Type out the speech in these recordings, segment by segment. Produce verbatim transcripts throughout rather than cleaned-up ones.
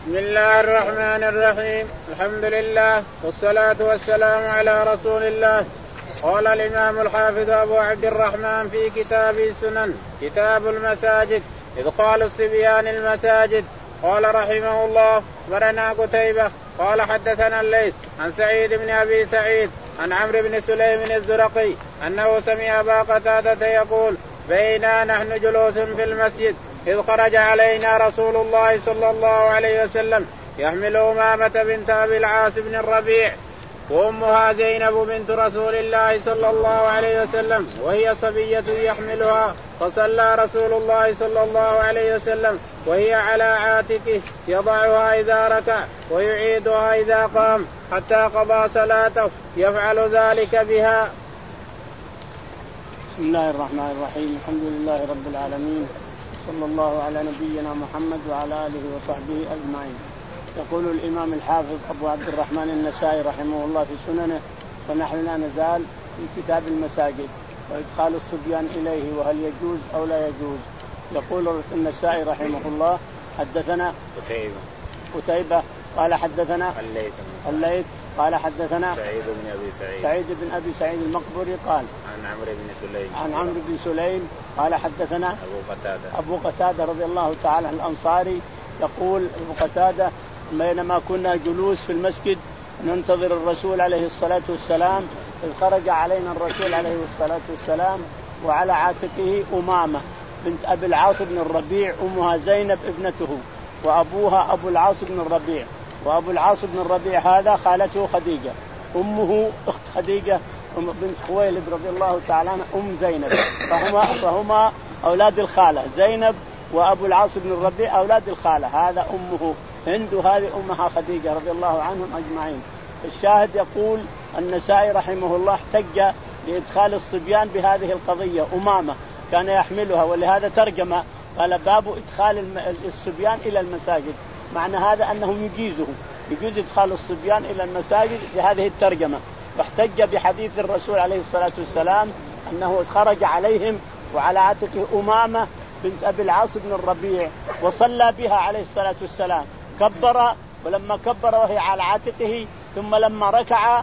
بسم الله الرحمن الرحيم. الحمد لله والصلاة والسلام على رسول الله. قال الإمام الحافظ أبو عبد الرحمن في كتاب السنن كتاب المساجد إدخال الصبيان المساجد. قال رحمه الله: أخبرنا قتيبة قال حدثنا الليث عن سعيد بن أبي سعيد عن عمرو بن سليم الزرقي أنه سمع أبا قتادة يقول: بينا نحن جلوس في المسجد إذ خرج علينا رسول الله صلى الله عليه وسلم يحمل أمامة بنت أبي العاص بن الربيع وأمها زينب بنت رسول الله صلى الله عليه وسلم وهي صبية يحملها، فصلى رسول الله صلى الله عليه وسلم وهي على عاتقه يضعها إذا ركع ويعيدها إذا قام حتى قضى صلاته يفعل ذلك بها. بسم الله الرحمن الرحيم. الحمد لله رب العالمين، صلى الله على نبينا محمد وعلى آله وصحبه أجمعين. يقول الإمام الحافظ أبو عبد الرحمن النسائي رحمه الله في سننه: ونحن لا نزال في كتاب المساجد وإدخال الصبيان إليه وهل يجوز أو لا يجوز. يقول النسائي رحمه الله: حدثنا قتيبة قتيبة قال حدثنا الليث الليث قال حدثنا سعيد بن أبي سعيد سعيد بن أبي سعيد المقبري قال عن عمرو بن سليم عن عمرو بن سليم قال حدثنا أبو قتادة أبو قتادة رضي الله تعالى عنه الأنصاري يقول: أبو قتادة بينما كنا جلوس في المسجد ننتظر الرسول عليه الصلاة والسلام إذ خرج علينا الرسول عليه الصلاة والسلام وعلى عاتقه أمامة بنت أبي العاص بن الربيع، أمها زينب ابنته، وأبوها أبو العاص بن الربيع. وأبو العاص بن الربيع هذا خالته خديجة، أمه أخت خديجة بنت خويلد رضي الله تعالى عنها أم زينب، فهما فهما أولاد الخالة زينب، وأبو العاص بن الربيع أولاد الخالة، هذا أمه هند وهذه أمها خديجة رضي الله عنهم أجمعين. الشاهد يقول النسائي رحمه الله: احتج لإدخال الصبيان بهذه القضية، أمامة كان يحملها، ولهذا ترجمة قال: باب إدخال الصبيان إلى المساجد. معنى هذا أنه يجيزه يجوز إدخال الصبيان إلى المساجد بهذه الترجمة. واحتج بحديث الرسول عليه الصلاة والسلام أنه خرج عليهم وعلى عاتقه أمامة بنت أبي العاص بن الربيع وصلى بها عليه الصلاة والسلام، كبر، ولما كبر وهي على عاتقه ثم لما ركع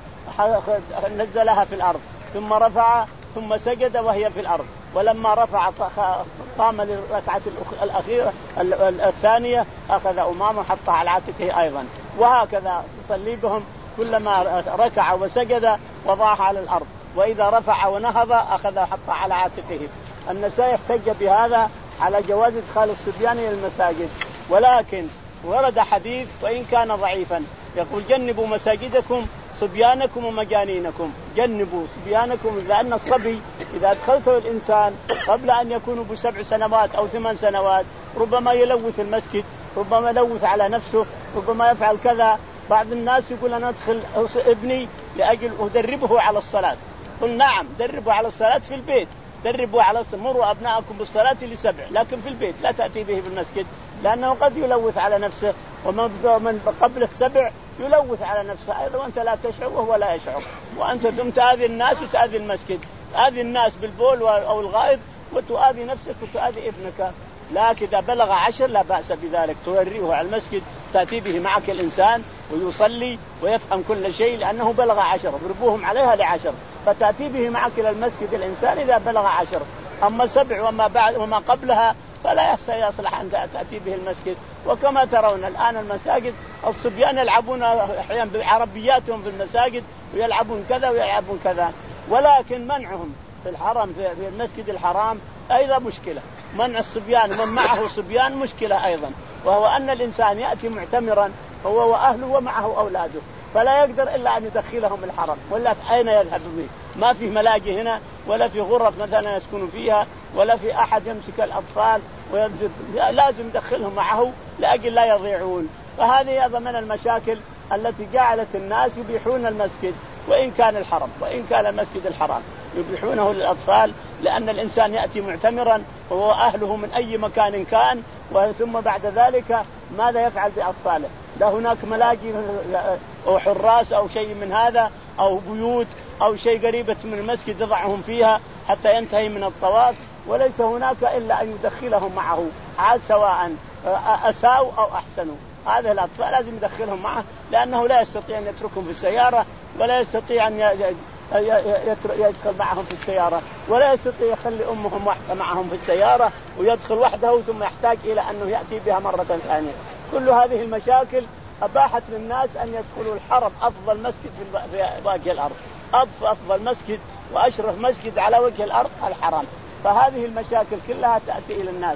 نزلها في الأرض، ثم رفع ثم سجد وهي في الأرض، ولما رفع قام للركعة الأخيرة الثانية أخذ أمامه حطها على عاتقه أيضا، وهكذا يصلي بهم كلما ركع وسجد وضعها على الأرض، وإذا رفع ونهض أخذ حطها على عاتقه. النسائي احتج بهذا على جواز إدخال الصبيان إلى المساجد، ولكن ورد حديث وإن كان ضعيفا يقول: جنبوا مساجدكم صبيانكم ومجانينكم، جنبوا صبيانكم، لأن الصبي إذا أدخلته الإنسان قبل أن يكونوا بسبع سنوات أو ثمان سنوات ربما يلوث المسجد، ربما يلوث على نفسه، ربما يفعل كذا. بعض الناس يقول: أنا أدخل ابني لأجل أدربه على الصلاة. قل نعم، دربوا على الصلاة في البيت، دربوا على الصلاة، مروا أبناءكم بالصلاة لسبع، لكن في البيت لا تأتي به بالمسجد، لأنه قد يلوث على نفسه، ومن قبل السبع يلوث على نفسه أيضا، وأنت لا تشعر وهو لا يشعر، وأنت ثم تؤذي الناس وتؤذي المسجد، تؤذي الناس بالبول أو الغائط وتؤذي نفسك وتؤذي ابنك. لكن إذا بلغ عشر لا بأس بذلك، توريه على المسجد، تأتي به معك الإنسان ويصلي ويفهم كل شيء لأنه بلغ عشر، اضربوهم عليها لعشر، فتأتي به معك إلى المسجد الإنسان إذا بلغ عشر. أما سبع وما بعد وما قبلها فلا يصلح أن تأتي به المسجد. وكما ترون الآن المساجد الصبيان يلعبون أحيانا بعربياتهم في المساجد ويلعبون كذا ويلعبون كذا، ولكن منعهم في الحرم في المسجد الحرام أيضا مشكلة، منع الصبيان ومن معه صبيان مشكلة أيضا، وهو أن الإنسان يأتي معتمرا هو وأهله ومعه أولاده، فلا يقدر إلا أن يدخلهم الحرم، ولا في أين يذهب به؟ ما في ملاجئ هنا، ولا في غرف مثلا يسكنوا فيها، ولا في أحد يمسك الأطفال، لازم يدخلهم معه لأجل لا يضيعون. فهذه أيضا من المشاكل التي جعلت الناس يبيحون المسجد وإن كان الحرم، وإن كان المسجد الحرام يبيحونه للأطفال، لأن الإنسان يأتي معتمرا وهو أهله من أي مكان كان، ثم بعد ذلك ماذا يفعل بأطفاله؟ لا هناك ملاجئ أو حراس أو شيء من هذا أو بيوت أو شيء قريبة من المسجد يضعهم فيها حتى ينتهي من الطواف، وليس هناك إلا أن يدخلهم معه، عاد سواء أساءوا أو أحسنوا، هذه الأطفال لازم يدخلهم معه، لأنه لا يستطيع أن يتركهم في السيارة، ولا يستطيع أن يدخل معهم في السيارة، ولا يستطيع يخلي أمهم واحدة معهم في السيارة ويدخل وحده ثم يحتاج إلى أنه يأتي بها مرة ثانية. كل هذه المشاكل أباحت للناس أن يدخلوا الحرم، أفضل مسجد في وجه الأرض، أفضل مسجد وأشرف مسجد على وجه الأرض الحرم. فهذه المشاكل كلها تأتي إلى الناس.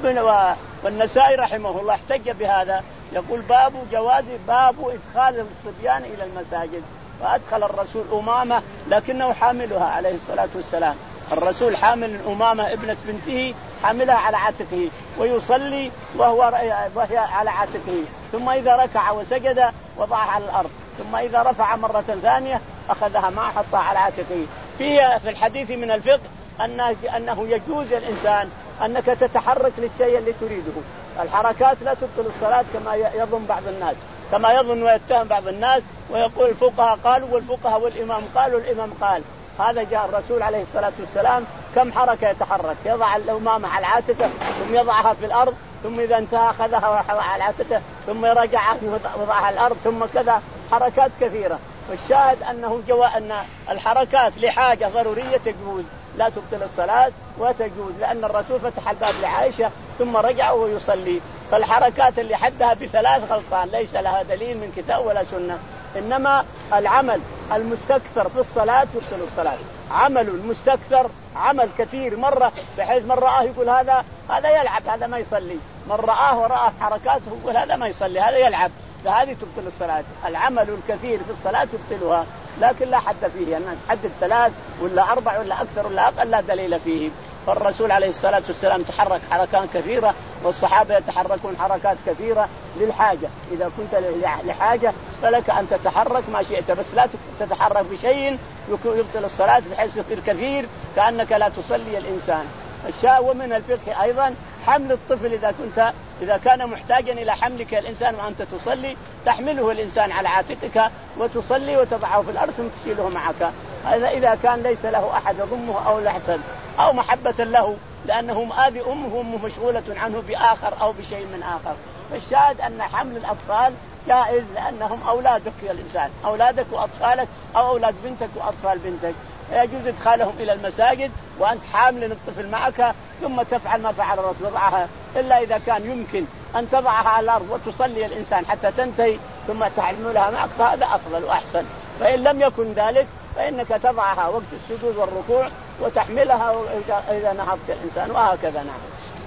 والنسائي رحمه الله احتج بهذا، يقول باب جواز باب إدخال الصبيان إلى المساجد. فأدخل الرسول أمامة لكنه حاملها عليه الصلاة والسلام، الرسول حامل أمامة ابنة بنته حاملها على عاتقه ويصلي وهو وهي على عاتقه، ثم إذا ركع وسجد وضعها على الأرض، ثم إذا رفع مرة ثانية أخذها معه حطها على عاتقه. في في الحديث من الفقه أنه أنه يجوز الإنسان أنك تتحرك للشيء اللي تريده. الحركات لا تبطل الصلاة كما يظن بعض الناس، كما يظن ويتهم بعض الناس ويقول الفقهاء قالوا والفقهاء والإمام قالوا الإمام قال. هذا جاء الرسول عليه الصلاة والسلام كم حركة يتحرك، يضع الأمامة على عاتقه ثم يضعها في الأرض، ثم إذا انتهى أخذها على عاتقه ثم يرجعها وضعها على الأرض، ثم كذا حركات كثيرة. والشاهد أنه جواء أن الحركات لحاجة ضرورية تجوز، لا تبطل الصلاة وتجوز، لأن الرسول فتح الباب لعائشة ثم رجع ويصلي. فالحركات اللي حدها بثلاث غلطان ليس لها دليل من كتاب ولا سنة، إنما العمل المستكثر في الصلاة يبطل الصلاة. عمل المستكثر عمل كثير مرة، بحيث من رآه يقول هذا هذا يلعب، هذا ما يصلي، من رآه ورآه حركاته يقول هذا ما يصلي، هذا يلعب، فهذه تبطل الصلاة. العمل الكثير في الصلاة تبطلها، لكن لا حد فيه، أن حد الثلاث ولا أربع ولا أكثر ولا أقل لا دليل فيه. فالرسول عليه الصلاة والسلام تحرك حركات كثيرة، والصحابة يتحركون حركات كثيرة للحاجة. إذا كنت لحاجة فلك أن تتحرك ما شئت، بس لا تتحرك بشيء يبطل الصلاة بحيث يصير كثير كأنك لا تصلي الإنسان. الشاء ومن الفقه أيضا حمل الطفل، إذا كنت إذا كان محتاجا إلى حملك الإنسان وأنت تصلي تحمله الإنسان على عاتقك وتصلي وتضعه في الأرض ثم تشيله معك. هذا إذا كان ليس له أحد يضمه أو لحسن أو محبة له، لأنه مآذي أمه وأمه مشغولة عنه بآخر أو بشيء من آخر. فالشاهد أن حمل الأطفال جائز، لأنهم أولادك يا الإنسان، أولادك وأطفالك أو أولاد بنتك وأطفال بنتك، يجوز إدخالهم إلى المساجد وأنت حامل الطفل معك، ثم تفعل ما فعل الرسول وضعها، إلا إذا كان يمكن أن تضعها على الأرض وتصلي الإنسان حتى تنتهي ثم تحملها معك، فهذا أفضل وأحسن. فإن لم يكن ذلك فإنك تضعها وقت السجود والركوع وتحملها إذا نهضت الإنسان، وهكذا. نعم.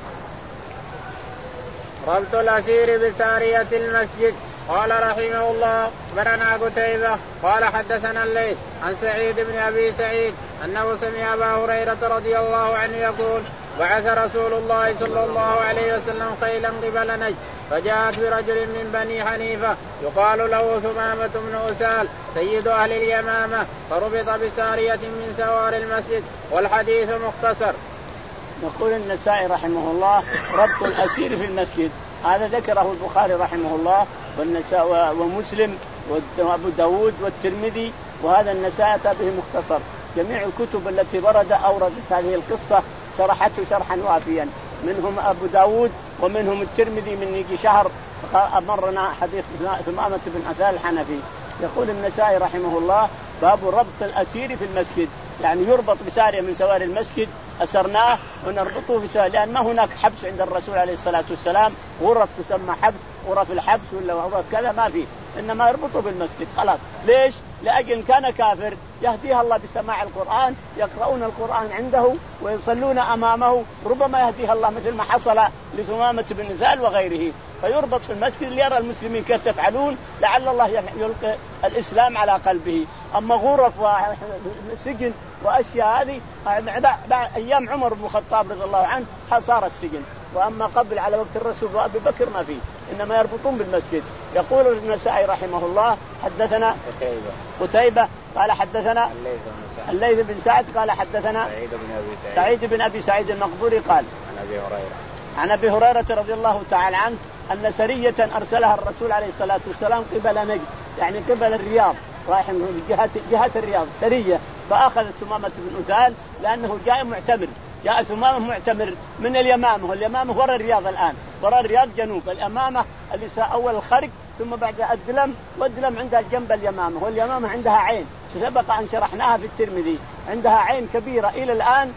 ربط الأسير بسارية المسجد. قال رحمه الله برنا قتيبة قال حدثنا الليث عن سعيد بن أبي سعيد أنه سمع أبا هريرة رضي الله عنه يقول بعث رسول الله صلى الله عليه وسلم خيلا قبل نجد، فجاءت برجل من بني حنيفة يقال له ثمامة بن أسال سيد أهل اليمامة، فربط بسارية من سوار المسجد. والحديث مختصر. يقول النسائي رحمه الله ربط الأسير في المسجد، هذا ذكره البخاري رحمه الله والنساء ومسلم وأبو داود والترمذي، وهذا النسائي به مختصر. جميع الكتب التي ورد أوردت هذه القصة شرحته شرحا وافيا، منهم أبو داود ومنهم الترمذي من يجي شهر أمرنا حديث ثمامة بن أسال الحنفي. يقول النسائي رحمه الله باب ربط الأسير في المسجد، يعني يربط بسارية من سوار المسجد، أسرناه ونربطه بسارية، لأن ما هناك حبس عند الرسول عليه الصلاة والسلام، غرف تسمى حبس، غرف الحبس ولا غرف كذا ما فيه، إنما يربطه بالمسجد خلاص. ليش؟ لأجل كان كافر يهديها الله بسماع القرآن، يقرؤون القرآن عنده ويصلون أمامه، ربما يهديها الله مثل ما حصل لثمامة بن أسال وغيره، فيربط في المسجد ليرى المسلمين كيف تفعلون، لعل الله يلقي الإسلام على قلبه. أما غرف وسجن وأشياء هذه بعد أيام عمر بن الخطاب رضي الله عنه صار السجن، وأما قبل على وقت الرسول وأبي بكر ما فيه، إنما يربطون بالمسجد. يقول النسائي رحمه الله حدثنا قتيبة قتيبة قال حدثنا الليث بن سعد قال حدثنا سعيد بن أبي سعيد سعيد بن أبي سعيد المقبوري قال عن أبي هريرة عن أبي هريرة رضي الله تعالى عنه أن سرية أرسلها الرسول عليه الصلاة والسلام قبل نجد، يعني قبل الرياض، رايح من جهة جهة الرياض سرية، فأخذت ثمامة بن أسال لأنه جاء معتمر، جاء ثمامة معتمر من اليمامة، واليمامة وراء الرياض الآن، وراء الرياض جنوب اليمامة اللي أول الخرق، ثم بعد الدلم، والدلم عندها جنب اليمامة، واليمامة عندها عين سبق أن شرحناها في الترمذي، عندها عين كبيرة إلى الآن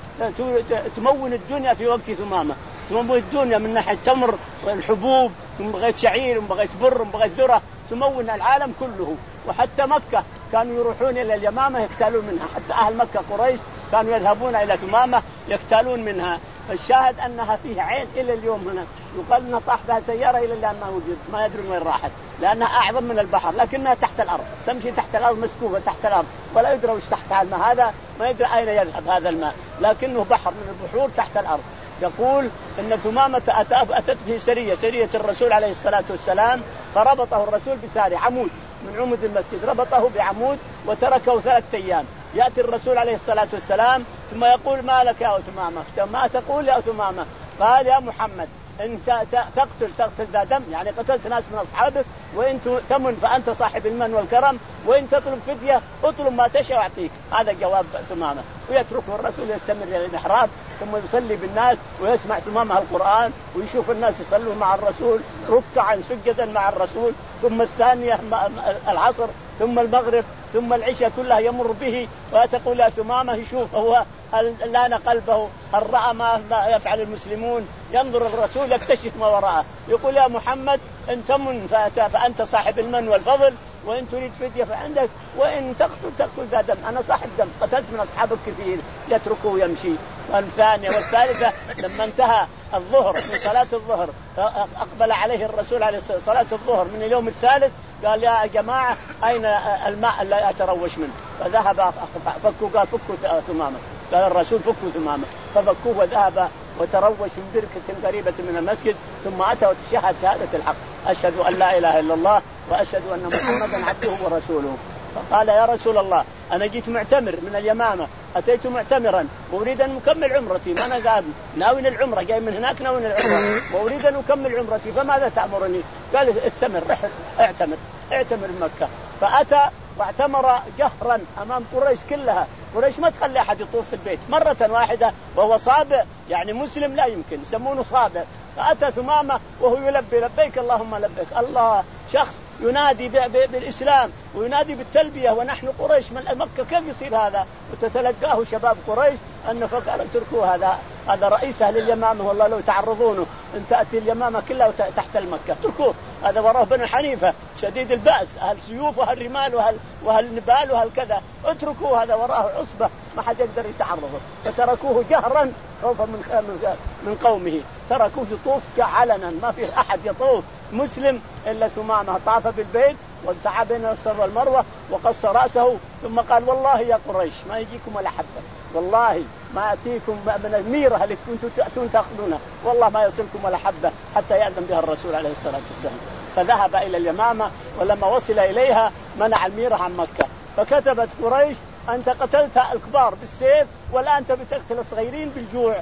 تمون الدنيا في وقت ثمامة، تمون الدنيا من ناحية التمر والحبوب، ثم بغيت شعير وبغيت بر وبغيت ذرة، تمون العالم كله. وحتى مكة كانوا يروحون إلى اليمامة يقتالون منها، حتى أهل مكة قريش كانوا يذهبون إلى ثمامة يقتالون منها. فالشاهد أنها فيها عين إلى اليوم هنا، يقال أنها طاح بها سيارة إلى الآن ما وجد، ما يدرون وين راحت، لأنها أعظم من البحر، لكنها تحت الأرض، تمشي تحت الأرض مسكوبة تحت الأرض، ولا يدرى وش تحتها الماء، هذا ما يدرى أين يذهب هذا الماء، لكنه بحر من البحور تحت الأرض. يقول إن ثمامة أتت به سرية، سرية الرسول عليه الصلاة والسلام، فربطه الرسول بساري عمود من عمود المسجد، ربطه بعمود وتركه ثلاثة أيام. يأتي الرسول عليه الصلاة والسلام ثم يقول: ما لك يا ثمامة؟ ما تقول يا ثمامة؟ قال: يا محمد إن تقتل تقتل ذا دم، يعني قتلت ناس من أصحابك، وإن تمن فأنت صاحب المن والكرم، وإن تطلب فدية اطلب ما تشاء وأعطيك. هذا جواب ثمامة. ويتركه الرسول يستمر إلى المحراب، ثم يصلي بالناس ويسمع ثمامة القرآن، ويشوف الناس يصلون مع الرسول ركعا سجدا مع الرسول، ثم الثانية العصر، ثم المغرب، ثم العشاء كلها يمر به، وتقول يا ثمامة يشوف هو هل لان قلبه، هل رأى ما يفعل المسلمون، ينظر الرسول يكتشف ما وراءه، يقول: يا محمد إن تمن فأنت صاحب المن والفضل، وإن تريد فدية فعندك، وإن تقتل تقتل ذا دم، أنا صاحب دم، قتلت من أصحابك كثير. يتركه ويمشي. والثانية والثالثة لما انتهى الظهر من صلاة الظهر، أقبل عليه الرسول عليه صلاة الظهر من اليوم الثالث، قال: يا جماعة أين الماء اللي أتروش منه؟ فذهب فكوا، قال: فكوا ثمامة. قال الرسول: فكوا ثمامة، ففكوه وذهب وتروش من بركة قريبة من المسجد، ثم أتى وتشهد شهادة الحق: أشهد أن لا إله إلا الله وأشهد أن محمدا عبده ورسوله. فقال: يا رسول الله أنا جيت معتمر من اليمامة، أتيت معتمرا وأريد أن أكمل عمرتي، ما أنا قاعد ناوي العمرة، جاي من هناك ناوي العمرة وأريد أن أكمل عمرتي، فماذا تأمرني؟ قال: استمر، اعتمر اعتمر مكة. فأتى واعتمر جهرا أمام قريش كلها. قريش ما تخلي أحد يطوف في البيت مرة واحدة، وهو صابع، يعني مسلم لا يمكن، يسمونه صابع. فأتى ثمامة وهو يلبي: لبيك اللهم لبيك. الله، شخص ينادي بالإسلام وينادي بالتلبية، ونحن قريش من مكة، كيف يصير هذا؟ وتتلقاه شباب قريش أنه فقال: اتركوا هذا، هذا رئيس أهل اليمامة، والله لو تعرضونه أن تأتي اليمامة كلها تحت المكة، اتركوه، هذا وراه بنو حنيفة شديد البأس، أهل سيوف وأهل رمال وأهل, وأهل نبال وأهل كذا، اتركوه، هذا وراه عصبة ما حد يقدر يتعرضه. فتركوه جهرا خوفا من من قومه، تركوه يطوف علنا، ما في أحد يطوف مسلم إلا ثمامة. طاف بالبيت وسعى بين الصفا والمروة وقص رأسه، ثم قال: والله يا قريش ما يجيكم ولا حبة، والله ما أتيكم من الميرة اللي كنتم تأتون تأخذونها، والله ما يصلكم ولا حبة حتى يأذن بها الرسول عليه الصلاة والسلام. فذهب إلى اليمامة، ولما وصل إليها منع الميرة عن مكة. فكتبت قريش: أنت قتلت الكبار بالسيف، والآن تبي تقتل الصغيرين بالجوع،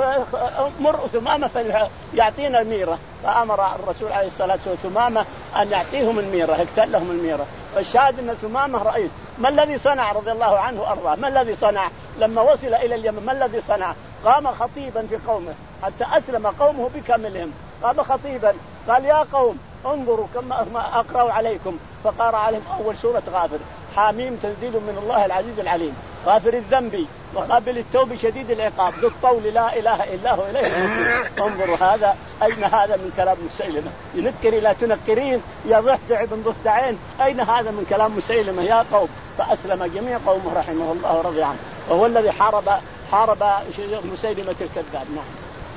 مر ثمامة فيعطينا الميرة. فأمر الرسول عليه الصلاة والسلام أن يعطيهم الميرة، يقتل لهم الميرة. والشاهد أن ثمامة رئيس. ما الذي صنع رضي الله عنه وأرضاه؟ ما الذي صنع لما وصل إلى اليمن؟ ما الذي صنع؟ قام خطيبا في قومه حتى أسلم قومه بكاملهم. قام خطيبا قال: يا قوم انظروا كما أقرأ عليكم. فقرأ عليهم أول سورة غافر: حاميم تنزيل من الله العزيز العليم، غافر الذنب وقابل التوب شديد العقاب، ذو الطول لا إله إلا هو إليه المصير. انظروا هذا، أين هذا من كلام مسيلمة؟ ينكري لا تنكرين، يا ضفدع بن ضفدعين، أين هذا من كلام مسيلمة يا قوم؟ فأسلم جميع قومه رحمه الله ورضي عنه، وهو الذي حارب حارب مسيلمة الكذاب. نعم.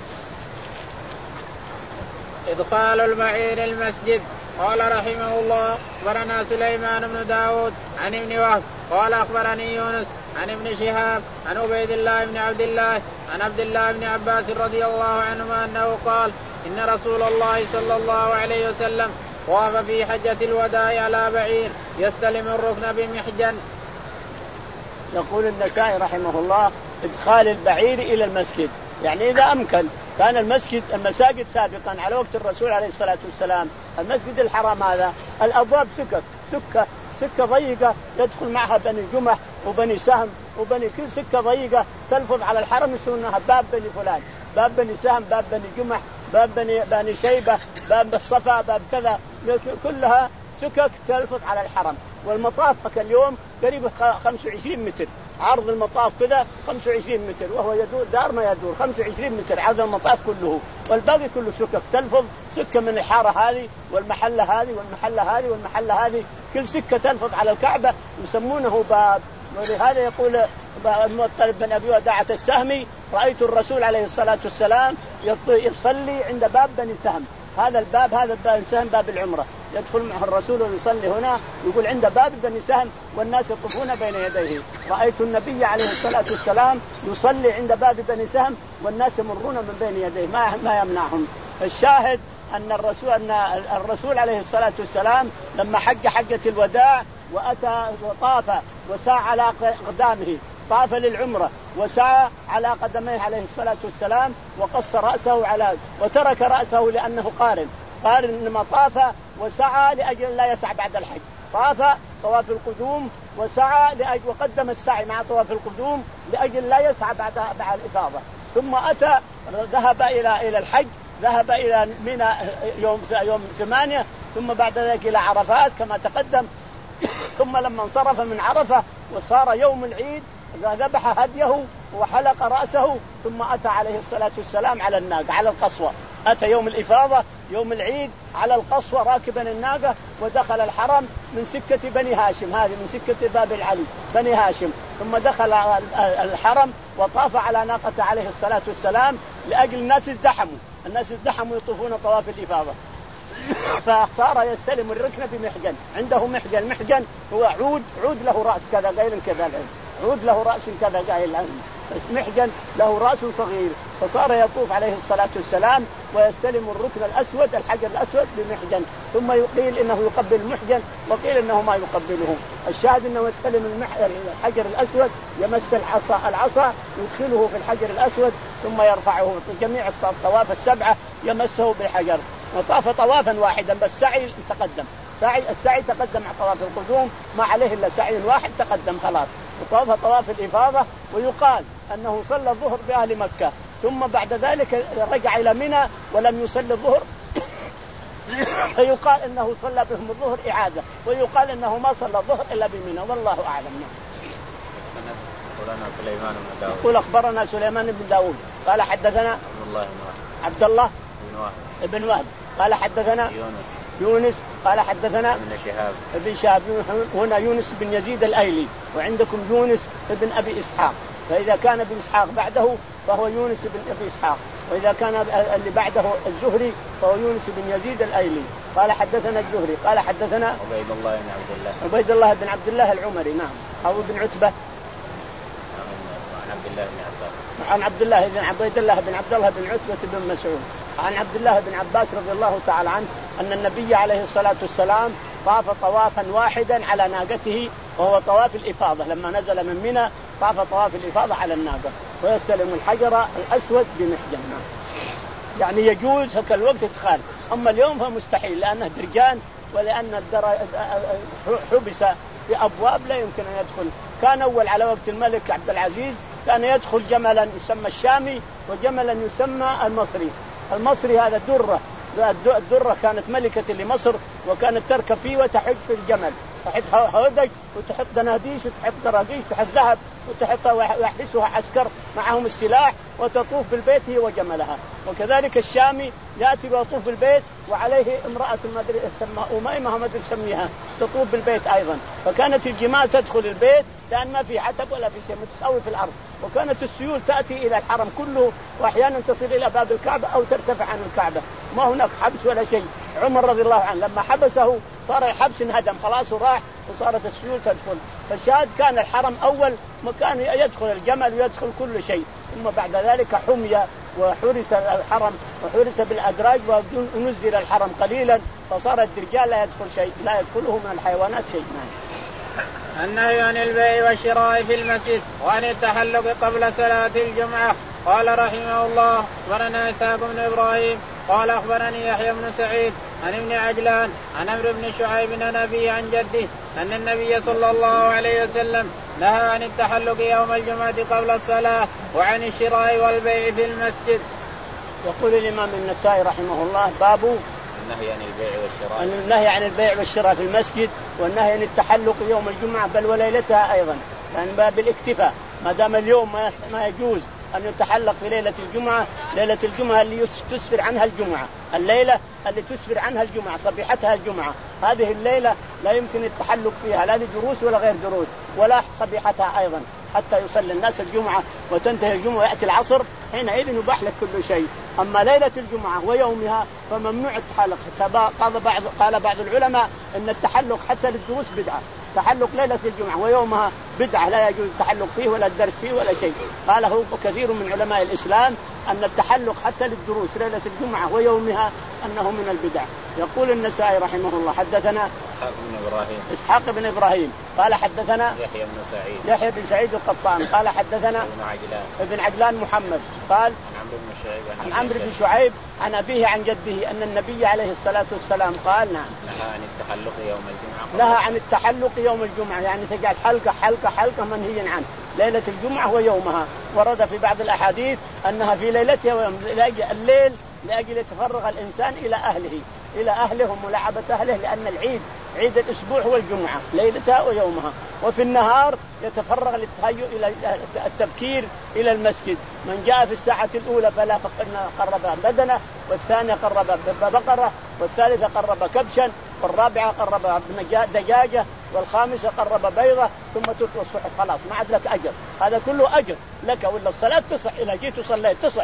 إذ قال البعير المسجد. قال رحمه الله: أخبرنا سليمان بن داود عن ابن وهب قال أخبرني يونس عن ابن شهاب عن عبيد الله بن عبد الله عن عبد الله بن عباس رضي الله عنهما أنه قال: إن رسول الله صلى الله عليه وسلم طاف في حجة الوداع على بعير يستلم الركن بمحجن. يقول النسائي رحمه الله: إدخال البعير إلى المسجد، يعني إذا أمكن. كان المسجد المساجد سابقا على وقت الرسول عليه الصلاة والسلام، المسجد الحرام هذا الأبواب سكك سكة سكة ضيقة يدخل معها بني الجمح وبني سهم وبني كل سكة ضيقة تلفظ على الحرم يسمونها باب بني فلان، باب بني سهم، باب بني جمح، باب بني بني شيبة، باب الصفا، باب كذا، كلها سكك تلفظ على الحرم. والمطاف اليوم قريب خمسة وعشرين متر عرض المطاف كذا، خمسة وعشرين متر، وهو يدور دار ما يدور خمسة وعشرين متر عرض المطاف كله، والباقي كله سكك تلفظ، سكة من الحارة هذه والمحلة هذه والمحلة هذه والمحلة هذه، كل سكة تلفظ على الكعبة يسمونه باب. ولهذا يقول المطلب بن أبي وداعة السهمي: رأيت الرسول عليه الصلاة والسلام يصلي عند باب بني سهم. هذا الباب هذا باب سهم باب العمرة، يدخل معه الرسول ويصلي هنا، يقول عند باب بني سهم والناس يطوفون بين يديه. رأيت النبي عليه الصلاة والسلام يصلي عند باب بني سهم والناس يمرون من بين يديه ما ما يمنعهم. الشاهد أن الرسول أن الرسول عليه الصلاة والسلام لما حج حجة الوداع وأتى وطاف وسعى على قدامه، طاف للعمرة وسعى على قدميه عليه الصلاة والسلام وقص رأسه على وترك رأسه لأنه قارن قارن إنما طاف وسعى لأجل لا يسعى بعد الحج، طاف طواف القدوم وسعى لأجل وقدم السعي مع طواف القدوم لأجل لا يسعى بعد بعد الإفاضة. ثم أتى ذهب إلى إلى الحج، ذهب إلى منى يوم يوم ثمانية، ثم بعد ذلك إلى عرفات كما تقدم. ثم لما انصرف من عرفة وصار يوم العيد ذبح هديه وحلق رأسه، ثم أتى عليه الصلاة والسلام على الناقة على القصوى. أتى يوم الإفاضة يوم العيد على القصوى راكبا الناقة، ودخل الحرم من سكة بني هاشم، هذه من سكة باب العلي بني هاشم، ثم دخل الحرم وطاف على ناقة عليه الصلاة والسلام لأجل الناس ازدحموا الناس ازدحموا يطوفون طواف الإفاضة. فصار يستلم الركن بمحجن، عنده محجن، محجن هو عود عود له رأس كذا قايل كذا العلم، عود له رأس كذا قايل العلم، محجن له رأس صغير. فصار يطوف عليه الصلاة والسلام ويستلم الركن الأسود الحجر الأسود بمحجن، ثم يقيل إنه يقبل المحجن وقيل إنه ما يقبله. الشاهد إنه يستلم الحجر الأسود، يمس العصا العصا يدخله في الحجر الأسود ثم يرفعه في جميع الطواف السبعة يمسه بالحجر. وطاف طوافا واحدا بس سعي تقدم، سعي السعي تقدم مع طواف القدوم، ما عليه إلا سعي واحد تقدم خلاص. وطاف طواف الإفاضة، ويقال أنه صلى الظهر بأهل مكة، ثم بعد ذلك رجع إلى منى ولم يصلي الظهر فيقال أنه صلى بهم الظهر إعادة، ويقال أنه ما صلى الظهر إلا بمنى، والله أعلم. سليمان بن داود يقول أخبرنا سليمان بن داود قال حدثنا عبد الله عبد الله بن وهب ابن وهب قال حدثنا يونس يونس قال حدثنا ابن شهاب ابن شهاب. هنا يونس بن يزيد الأيلي، وعندكم يونس ابن أبي إسحاق، فإذا كان ابن إسحاق بعده فهو يونس بن أبي إسحاق، وإذا كان اللي بعده الزهري فهو يونس بن يزيد الأيلي. قال حدثنا الزهري قال حدثنا عبيد الله بن عبد الله عبيد الله بن عبد الله العمري نعم، أو بن عتبة عن عبد الله بن عباس عن عبد الله بن عبيد الله بن عبد الله بن عتبة بن مسعود عن عبد الله بن عباس رضي الله تعالى عنه أن النبي عليه الصلاة والسلام طاف طوافا واحدا على ناقته، وهو طواف الإفاضة. لما نزل من منى طاف طواف الإفاضة على الناقة ويستلم الحجر الأسود بمحجن، يعني يجوز هكا الوقت يتخال. أما اليوم فمستحيل لأنه درجان، ولأن الدر حبس في أبواب لا يمكن أن يدخل. كان أول على وقت الملك عبد العزيز كان يدخل جملا يسمى الشامي وجملا يسمى المصري. المصري هذا الدرة، الدرة كانت ملكة لمصر وكانت تركب فيه وتحج في الجمل، تحط هودج وتحط دناديش وتحط دراجيش وتحط ذهب وتحط ويحبسها عسكر معهم السلاح وتطوف بالبيت هي وجملها. وكذلك الشامي يأتي ويطوف بالبيت وعليه امرأة المدري تسمى أميمة ما تسميها تطوف بالبيت أيضا. فكانت الجمال تدخل البيت لأن ما في عتب ولا في شيء متساوي في الأرض. وكانت السيول تأتي إلى الحرم كله، وأحيانا تصل إلى باب الكعبة أو ترتفع عن الكعبة، ما هناك حبس ولا شيء. عمر رضي الله عنه لما حبسه صار الحبس انهدم خلاص وراح، وصارت السيول تدخل. فالشاهد كان الحرم أول مكان يدخل الجمل ويدخل كل شيء، ثم بعد ذلك حمي وحرس الحرم وحرس بالأدراج ونزل الحرم قليلا، فصار الدجال لا يدخل شيء، لا يدخله من الحيوانات شيء. النهي عن البيع والشراء في المسجد وعن التحلق قبل صلاة الجمعة. قال رحمه الله: أخبرنا إسحاق بن إبراهيم قال أخبرني يحيى بن سعيد عن ابن عجلان عن عمرو بن شعيب عن أبيه عن جده أن النبي صلى الله عليه وسلم نهى عن التحلق يوم الجمعة قبل الصلاة وعن الشراء والبيع في المسجد. يقول الإمام النسائي رحمه الله باب النهي عن البيع والشراء النهي عن البيع والشراء في المسجد والنهي عن التحلق يوم الجمعة بل وليلتها أيضا، يعني باب الاكتفاء، ما دام اليوم ما يجوز أن يتحلق في ليلة الجمعة، ليلة الجمعة اللي تسفر عنها الجمعة، الليلة اللي تسفر عنها الجمعة صبيحتها الجمعة، هذه الليلة لا يمكن التحلق فيها لا لدروس ولا غير دروس ولا صبيحتها أيضا حتى يصلي الناس الجمعة وتنتهي الجمعة ويأتي العصر، حينئذ يباح لك كل شيء. أما ليلة الجمعة ويومها فممنوع التحلق. قال بعض قال بعض العلماء أن التحلق حتى للدروس بدعة، تحلق ليلة الجمعة ويومها بدعة لا يجوز التحلق فيه ولا الدرس فيه ولا شيء. قاله كثير من علماء الإسلام أن التحلق حتى للدروس ليلة الجمعة ويومها أنه من البدع. يقول النسائي رحمه الله حدثنا إسحاق بن إبراهيم إسحاق بن إبراهيم قال حدثنا يحيى بن سعيد يحيى بن سعيد القطان قال حدثنا ابن عجلان ابن عجلان محمد قال عن عمرو بن شعيب عن عمرو بن شعيب عن أبيه عن جده أن النبي عليه الصلاة والسلام قال نعم نهى عن التحلق يوم الجمعة نهى عن التحلق يوم الجمعة، يعني تجعل حلقة حلقة حلقة منهي عنه ليلة الجمعة ويومها. ورد في بعض الأحاديث أنها في ليلتها ويوم الليل لأجل يتفرغ الإنسان إلى أهله إلى أهله وملاعبة أهله، لأن العيد عيد الأسبوع هو الجمعة ليلتها ويومها. وفي النهار يتفرغ للتهيؤ إلى التبكير إلى المسجد، من جاء في الساعة الأولى فلا قرب بدنه، والثانية قرب بقرة، والثالثة قرب كبشا، والرابعة قرب دجاجة، والخامسة قرب بيضة، ثم تطوى الصحف خلاص ما عاد لك أجر، هذا كله أجر لك، ولا الصلاة تصح إذا جيت وصليت تصح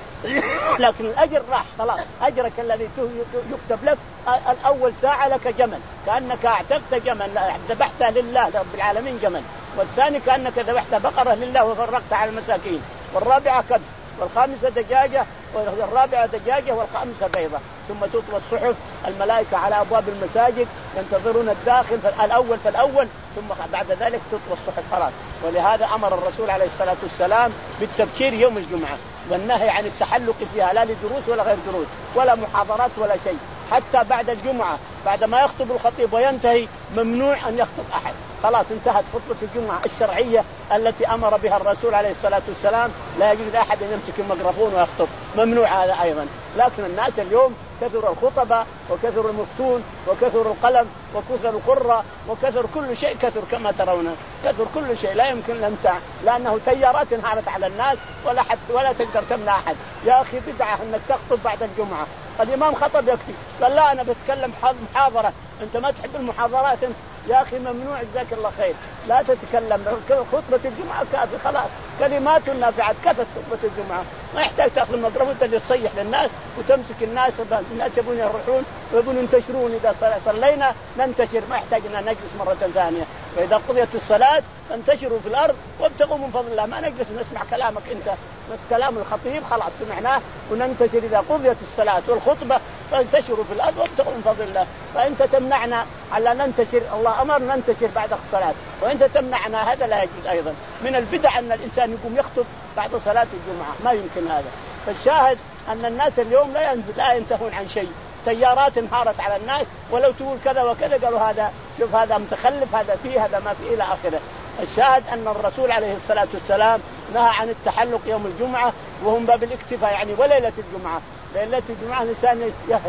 لكن الأجر راح خلاص. أجرك الذي يكتب لك الأول ساعة لك جمل كأنك اعتقت جمل ذبحتها لله رب العالمين جمل، والثاني كأنك ذبحت بقرة لله وفرقت على المساكين، والرابعة كبش، والخامسة دجاجة، والرابعة دجاجة، والخامسة بيضة، ثم تطوى الصحف. الملائكة على أبواب المساجد ينتظرون الداخل الأول فالأول، ثم بعد ذلك تطوى الصحف خلاص. ولهذا أمر الرسول عليه الصلاة والسلام بالتبكير يوم الجمعة والنهي عن التحلق فيها لا لدروس ولا غير دروس ولا محاضرات ولا شيء. حتى بعد الجمعة بعد ما يخطب الخطيب وينتهي ممنوع أن يخطب أحد، خلاص انتهت خطبة الجمعة الشرعية التي أمر بها الرسول عليه الصلاة والسلام، لا يجوز أحد أن يمسك الميكروفون ويخطب، ممنوع هذا أيضا. لكن الناس اليوم كثر الخطبة وكثر المفتون وكثر القلم وكثر القرة وكثر كل شيء، كثر كما ترون كثر كل شيء لا يمكن نمتع، لأنه تيارات انهارت على الناس ولا حد ولا تقدر تمنع أحد. يا أخي بدعة أنك تخطب بعد الجمعة، الإمام خطب يكفي، قال لا أنا بتكلم محاضرة، أنت ما تحب المحاضرات أنت يا أخي ممنوع جزاك الله خير لا تتكلم، خطبة الجمعة كافي خلاص، كلمات نافعات كفت خطبة الجمعة، ما يحتاج تأخذ الميكروفون اللي تصيح للناس وتمسك الناس، الناس يبون يروحون ويبون ينتشرون، إذا صلينا ننتشر ما يحتاج أن نجلس مرة ثانية، وإذا قضيت الصلاة فانتشروا في الأرض وابتغوا من فضل الله، ما نجلس نسمع كلامك أنت بس كلام الخطيب خلاص سمعناه وننتشر. إذا قضيت الصلاة والخطبة فانتشروا في الأرض وابتغوا من فضل الله، فأنت تمنعنا على ننتشر، الله أمر ننتشر بعد الصلاة وأنت تمنعنا، هذا لا يجوز. أيضا من البدع أن الإنسان يقوم يخطب بعد صلاة الجمعة، ما يمكن هذا. فالشاهد أن الناس اليوم لا لا ينتهون عن شيء، تيارات انهارت على الناس، ولو تقول كذا وكذا قالوا هذا شوف هذا متخلف هذا فيه هذا ما فيه إلى آخره. الشاهد أن الرسول عليه الصلاة والسلام نهى عن التحلق يوم الجمعة، وهم باب الاكتفاء يعني وليلة الجمعة. ليلة الجمعة الإنسان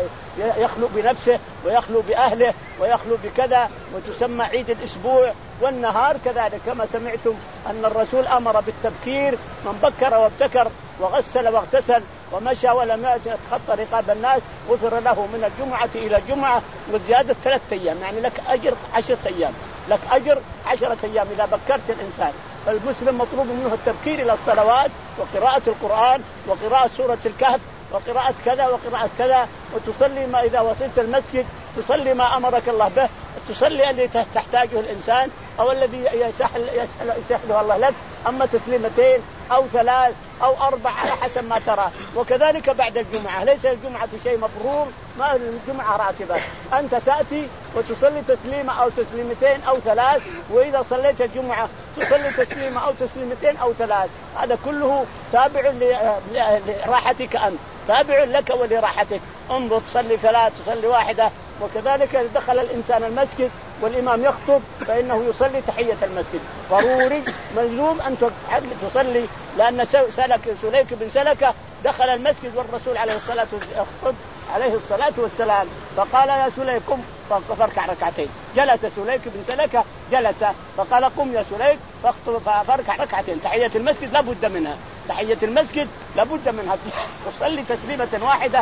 يخلو بنفسه ويخلو بأهله ويخلو بكذا، وتسمى عيد الأسبوع. والنهار كذلك كما سمعتم أن الرسول أمر بالتبكير، من بكر وابتكر وغسل واغتسل ومشى ولم يتخطى رقاب الناس غفر له من الجمعة إلى الجمعة، وزيادة ثلاثة أيام، يعني لك أجر عشرة أيام، لك أجر عشرة أيام إذا بكرت الإنسان. فالمسلم مطلوب منه التبكير إلى الصلوات وقراءة القرآن وقراءة سورة الكهف وقراءة كذا وقراءة كذا، وتصلي ما إذا وصلت المسجد تصلي ما أمرك الله به، تصلي الذي تحتاجه الإنسان أو الذي يسهل يسهله الله لك، أما تسليمتين أو ثلاث أو أربع على حسب ما ترى. وكذلك بعد الجمعة، ليس الجمعة شيء مفروض، ما الجمعة راتبة، أنت تأتي وتصلي تسليمة أو تسليمتين أو ثلاث، وإذا صليت الجمعة تصلي تسليمة أو تسليمتين أو ثلاث، هذا كله تابع لراحتك أنت، تابع لك ولراحتك. انظر تصلي ثلاث تصلي واحدة. وكذلك إذا دخل الإنسان المسجد والإمام يخطب فإنه يصلي تحية المسجد، ضروري ملزوم أن تصلي، لأن سلك سليك بن سلكة دخل المسجد والرسول عليه الصلاة والسلام عليه الصلاة والسلام فقال يا سليك قم فاركع ركعتين. جلس سليك بن سلكة جلس فقال قم يا سليك فاركع ركعتين. تحية المسجد لا بد منها، تحية المسجد لا بد منها، تصلي تسليمة واحدة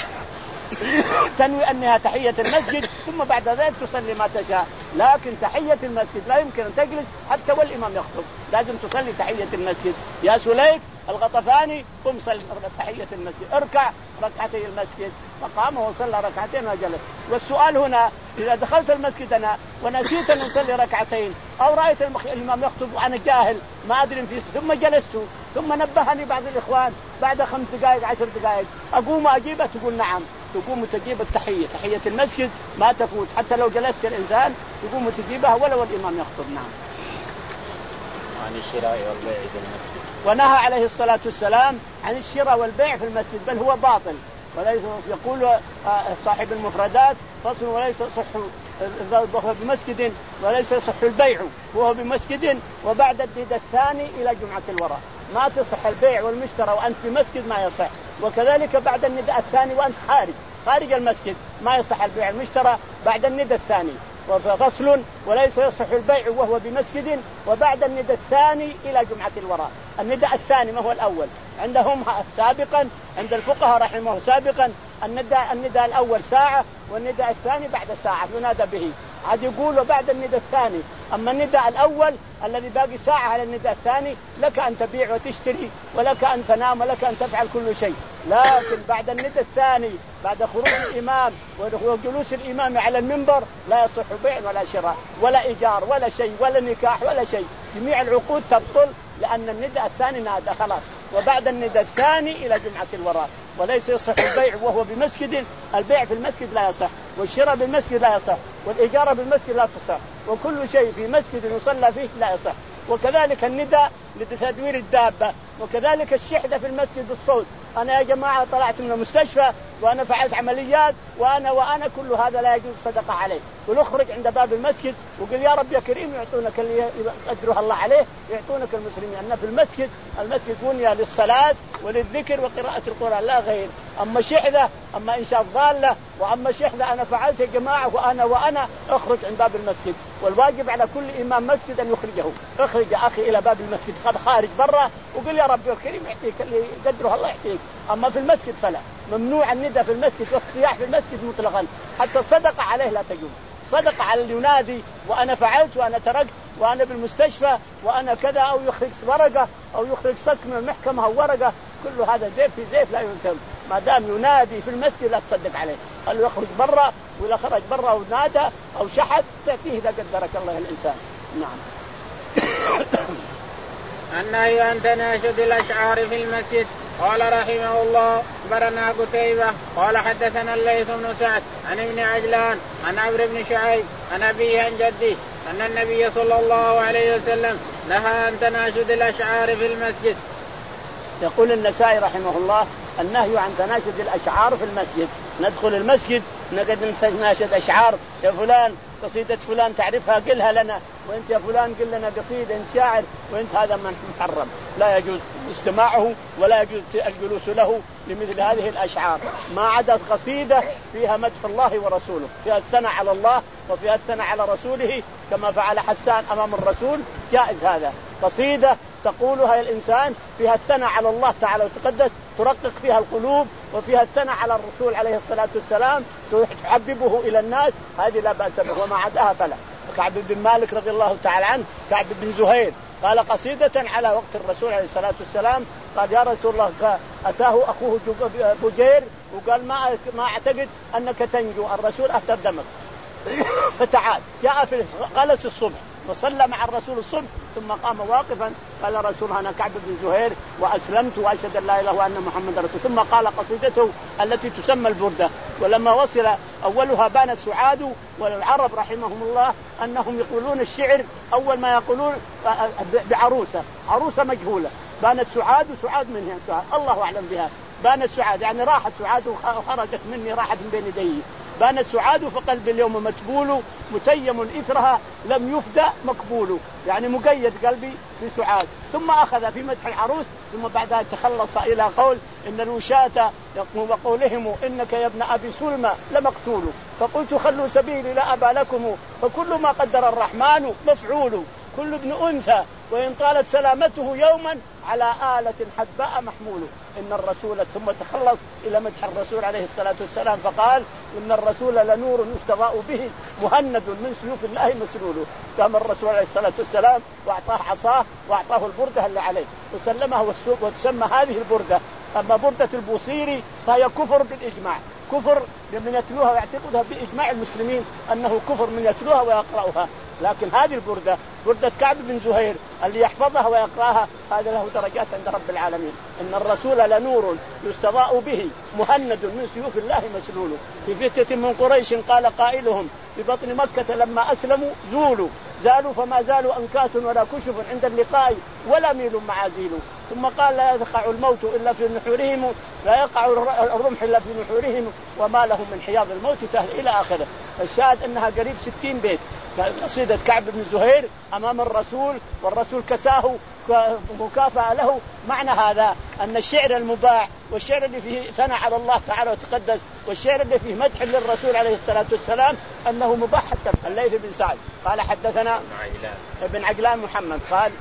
تنوي أنها تحية المسجد ثم بعد ذلك تصلي ما تشاء. لكن تحية المسجد لا يمكن أن تجلس حتى والإمام يخطب، لازم تصلي تحية المسجد. يا سليك الغطفاني قم صل تحية المسجد، اركع ركعتي المسجد. فقام وصلى ركعتين وجلس. والسؤال هنا إذا دخلت المسجد أنا ونسيت أن أصلي ركعتين أو رأيت الإمام يخطب وأنا جاهل ما أدري في ثم جلست ثم نبهني بعض الإخوان بعد خمس دقائق عشر دقائق أقوم أجيبه تقول نعم، تقوم تجيب التحية، تحية المسجد ما تفوت حتى لو جلست الإنسان تقوم تجيبها ولو الإمام يخطب. نعم. عن الشراء والبيع في المسجد. ونهى عليه الصلاة والسلام عن الشراء والبيع في المسجد بل هو باطل. وليس يقول صاحب المفردات فصل وليس صح وهو بمسجد وليس يصح البيع وهو بمسجد وبعد النداء الثاني إلى جمعة الوراء. ما تصح البيع والمشترى وأنت في مسجد ما يصح، وكذلك بعد النداء الثاني وأنت خارج خارج المسجد ما يصح البيع والمشترى بعد النداء الثاني. وفصل وليس يصح البيع وهو بمسجد وبعد النداء الثاني إلى جمعة الوراء. النداء الثاني ما هو الأول عندهم سابقا عند الفقهاء رحمه الله سابقا النداء النداء الأول ساعة والنداء الثاني بعد ساعة ينادى به. عاد يقول بعد النداء الثاني. أما النداء الأول الذي باقي ساعة على النداء الثاني لك أن تبيع وتشتري ولك أن تنام ولك أن تفعل كل شيء. لكن بعد النداء الثاني بعد خروج الإمام وجلوس الإمام على المنبر لا يصح بيع ولا شراء ولا إيجار ولا شيء ولا نكاح ولا شيء، جميع العقود تبطل لأن النداء الثاني نادى خلاص. وبعد النداء الثاني إلى جمعة الوراء. وليس يصح البيع وهو بمسجد، البيع في المسجد لا يصح والشراء بالمسجد لا يصح والإيجار بالمسجد لا تصح وكل شيء في مسجد يصلى فيه لا يصح. وكذلك النداء لتدوير الدابة وكذلك الشحذة في المسجد بالصوت. أنا يا جماعة طلعت من المستشفى وأنا فعلت عمليات وأنا وأنا كل هذا لا يجوز صدقة عليه. ونخرج عند باب المسجد وقل يا رب يا كريم يعطونك اللي أجره الله عليه يعطونك المسلمين. أن في المسجد المسجد بني للصلاة وللذكر وقراءة القرآن لا غير. أما شحذة أما إنشاء ضالة وأما شحذة أنا فعلت يا جماعة وأنا وأنا أخرج عند باب المسجد. والواجب على كل إمام مسجد أن يخرجه. اخرج يا أخي إلى باب المسجد خارج برا وقل يا رب يا كريم يعطيك اللي قدره الله يعطيك. أما في المسجد فلا، ممنوع النداء في المسجد والصياح في المسجد مطلقا. حتى الصدقة عليه لا تجوز. صدقة على اللي ينادي وأنا فعلت وأنا تركت وأنا بالمستشفى وأنا كذا أو يخرج ورقة أو يخرج صك من المحكمة أو ورقة كل هذا زيف في زيف لا يمكن. ما دام ينادي في المسجد لا تصدق عليه. قال يخرج برا ولا خرج برا ونادى أو شحت تأتيه إذا قدرك الله الإنسان. نعم. النهي عن تناشد الأشعار في المسجد. قال رحمه الله أخبرنا قتيبة قال حدثنا الليث بن سعد عن ابن عجلان عن عمرو بن شعيب عن أبيه عن جده أن النبي صلى الله عليه وسلم نهى عن تناشد الأشعار في المسجد. يقول النسائي رحمه الله النهي عن تناشد الأشعار في المسجد. ندخل المسجد نقعد نتناشد أشعار يا فلان قصيدة فلان تعرفها قلها لنا وانت يا فلان قل لنا قصيدة انت شاعر وانت هذا من محرم لا يجوز استماعه ولا يجوز الجلوس له لمثل هذه الأشعار. ما عدا قصيدة فيها مدح الله ورسوله فيها الثناء على الله وفيها الثناء على رسوله كما فعل حسان أمام الرسول جائز هذا. قصيدة تقولها الإنسان فيها الثناء على الله تعالى وتقدس ترقق فيها القلوب وفيها الثناء على الرسول عليه الصلاة والسلام تحببه إلى الناس هذه لا بأس به. وما عداها فلا. كعب بن مالك رضي الله تعالى عنه كعب بن زهير قال قصيدة على وقت الرسول عليه الصلاة والسلام قال يا رسول الله أتاه أخوه بجير وقال ما ما أعتقد أنك تنجو الرسول أهدر دمك فتعال جاء في غلس الصبح وصلى مع الرسول الصبح ثم قام واقفا قال رسول أنا كعب بن زهير وأسلمت وأشهد أن لا إله إلا أن محمد رسول. ثم قال قصيدته التي تسمى البردة. ولما وصل أولها بانت سعاد. والعرب رحمهم الله أنهم يقولون الشعر أول ما يقولون بعروسة عروسة مجهولة بانت سعاد وسعاد منها سعاد الله أعلم بها بان السعاد يعني راحت سعاد وخرجت مني راحت من بين يدي. بان السعاد فقلب اليوم متبول متيم إثرها لم يفدى مقبول، يعني مقيد قلبي بسعاد. ثم أخذ في مدح العروس ثم بعدها تخلص إلى قول إن الوشاة وقولهم إنك يا ابن أبي سلمى لمقتول، فقلت خلوا سبيلي لا أبا لكم، فكل ما قدر الرحمن مفعول، كل ابن أنثى وإن طالت سلامته يوما على آلة حدباء محمول. إن الرسول ثم تخلص إلى مدح الرسول عليه الصلاة والسلام فقال إن الرسول لنور يستضاء به مهند من سيوف الله مسلول. قام الرسول عليه الصلاة والسلام وأعطاه عصاه وأعطاه البردة اللي عليه وسلمه وتسمى هذه البردة. أما بردة البوصيري فهي كفر بالإجماع، كفر من يتلوها ويعتقدها بإجماع المسلمين أنه كفر من يتلوها ويقرأها. لكن هذه البردة بردة كعب بن زهير اللي يحفظها ويقرأها هذا له درجات عند رب العالمين. إن الرسول لنور يستضاء به مهند من سيوف الله مسلول. في فتية من قريش قال قائلهم في بطن مكة لما أسلموا زولوا زالوا فما زالوا أنكاس ولا كشف عند اللقاء ولا ميل معازيل. ثم قال لا يقع الموت إلا في نحورهم، لا يقع الرمح إلا في نحورهم وما لهم من حياض الموت تهل إلى آخره. الشاهد أنها قريب ستين بيت قصيدة كعب بن زهير أمام الرسول والرسول كساه مكافأة له. معنى هذا أن الشعر المباح والشعر اللي فيه ثناء على الله تعالى وتقدس والشعر اللي فيه مدح للرسول عليه الصلاة والسلام أنه مباح حتى. الليث بن سعد قال حدثنا ابن عجلان محمد قال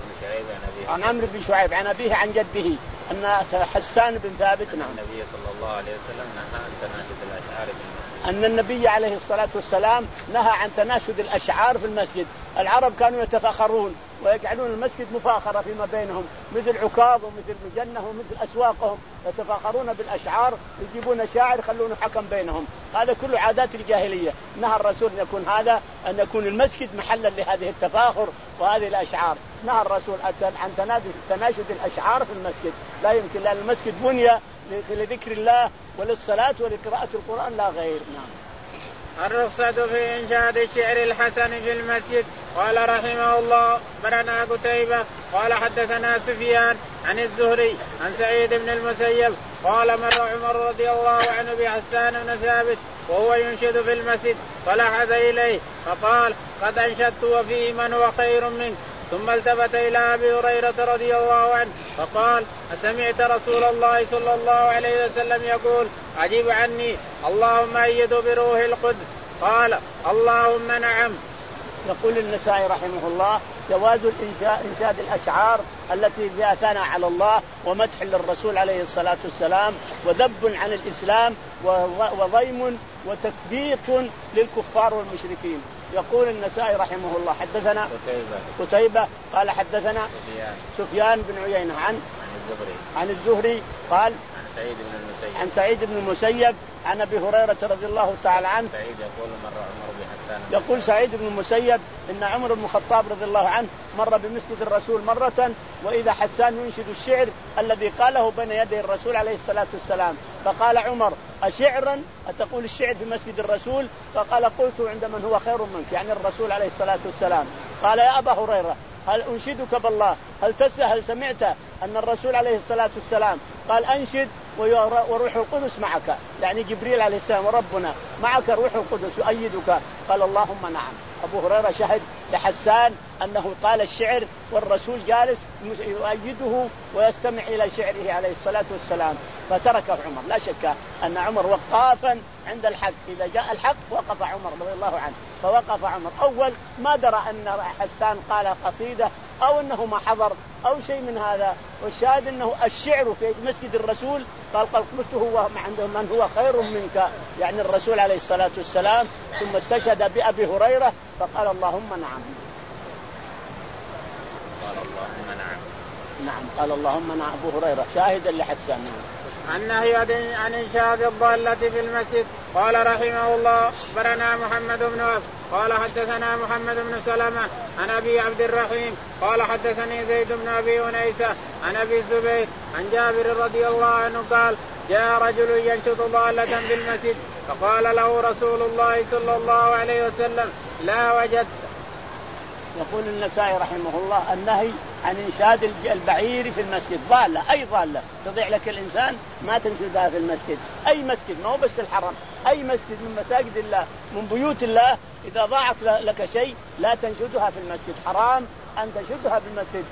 عن عمرو بن شعيب عن أبيه عن جده أن حسان بن ثابت نعم النبي صلى الله عليه وسلم نهى عن تناشد الأشعار في المسجد. أن النبي عليه الصلاة والسلام نهى عن تناشد الأشعار في المسجد. العرب كانوا يتفاخرون ويجعلون المسجد مفاخرة فيما بينهم مثل عكاظ ومثل مجنة ومثل أسواقهم يتفاخرون بالأشعار يجيبون شاعر يخلون حكم بينهم. هذا كل عادات الجاهلية. نهى الرسول أن يكون هذا أن يكون المسجد محلا لهذه التفاخر وهذه الأشعار. نهى الرسول عن تناشد الأشعار في المسجد. لا يمكن لأن المسجد بني لذكر الله وللصلاة ولقراءة القرآن لا غير. نعم. الرخصة في إنشاد الشعر الحسن في المسجد. قال رحمه الله برنا قتيبة قال حدثنا سفيان عن الزهري عن سعيد بن المسيب قال مر عمر رضي الله عنه بحسان بن ثابت وهو ينشد في المسجد فلحظ إليه فقال قد أنشدت وفيه من هو خير منك. ثم التفت إلى أبي هريرة رضي الله عنه فقال أسمعت رسول الله صلى الله عليه وسلم يقول أجب عني اللهم أيد بروح القدس. قال اللهم نعم. يقول النسائي رحمه الله جواز إنشاد الأشعار التي فيها ثناء على الله ومدح للرسول عليه الصلاة والسلام وذب عن الإسلام وضيم وتثبيت للكفار والمشركين. يقول النسائي رحمه الله حدثنا قتيبة قال حدثنا سفيان, سفيان بن عيينة عن الزهري عن الزهري قال عن سعيد بن المسيب عن سعيد بن المسيب عن أبي هريرة رضي الله تعالى عنه سعيد يقول مر عمر بحسان يقول سعيد بن المسيب إن عمر بن الخطاب رضي الله عنه مر بمسجد الرسول مرة وإذا حسان ينشد الشعر الذي قاله بين يدي الرسول عليه الصلاة والسلام. فقال عمر أشعرا أتقول الشعر في مسجد الرسول؟ فقال قلت عند من هو خير منك يعني الرسول عليه الصلاة والسلام. قال يا أبا هريرة هل أنشدك بالله هل تسأل هل سمعت أن الرسول عليه الصلاة والسلام قال أنشد وروح القدس معك يعني جبريل عليه السلام وربنا معك روح القدس يؤيدك. قال اللهم نعم. أبو هريرة شهد لحسان أنه قال الشعر والرسول جالس يؤيده ويستمع إلى شعره عليه الصلاة والسلام فتركه عمر. لا شك أن عمر وقافا عند الحق إذا جاء الحق وقف عمر رضي الله عنه. فوقف عمر أول ما درى أن حسان قال قصيدة أو أنه ما حضر أو شيء من هذا. والشاهد أنه الشعر في مسجد الرسول قال قلت هو عنده من هو خير منك يعني الرسول عليه الصلاة والسلام. ثم استشهد بأبي هريرة فقال اللهم نعم. قال اللهم نعم. نعم قال اللهم نعم أبو هريرة شاهدا لحسان. النهي عن إنشاد الضالة في المسجد. قال رحمه الله برنا محمد بن وهب قال حدثنا محمد بن سلمة عن أبي عبد الرحيم قال حدثني زيد بن أبي أنيسة عن أبي الزبير عن جابر رضي الله عنه قال جاء رجل ينشد ضالة في المسجد فقال له رسول الله صلى الله عليه وسلم لا وجدت. يقول النسائي رحمه الله النهي عن إنشاد البعير في المسجد، ضالة أي ضالة تضيع لك الإنسان ما تنشدها في المسجد، أي مسجد ما هو بس الحرم، أي مسجد من مساجد الله من بيوت الله إذا ضاعت لك شيء لا تنشدها في المسجد، حرام أن تشدها في المسجد.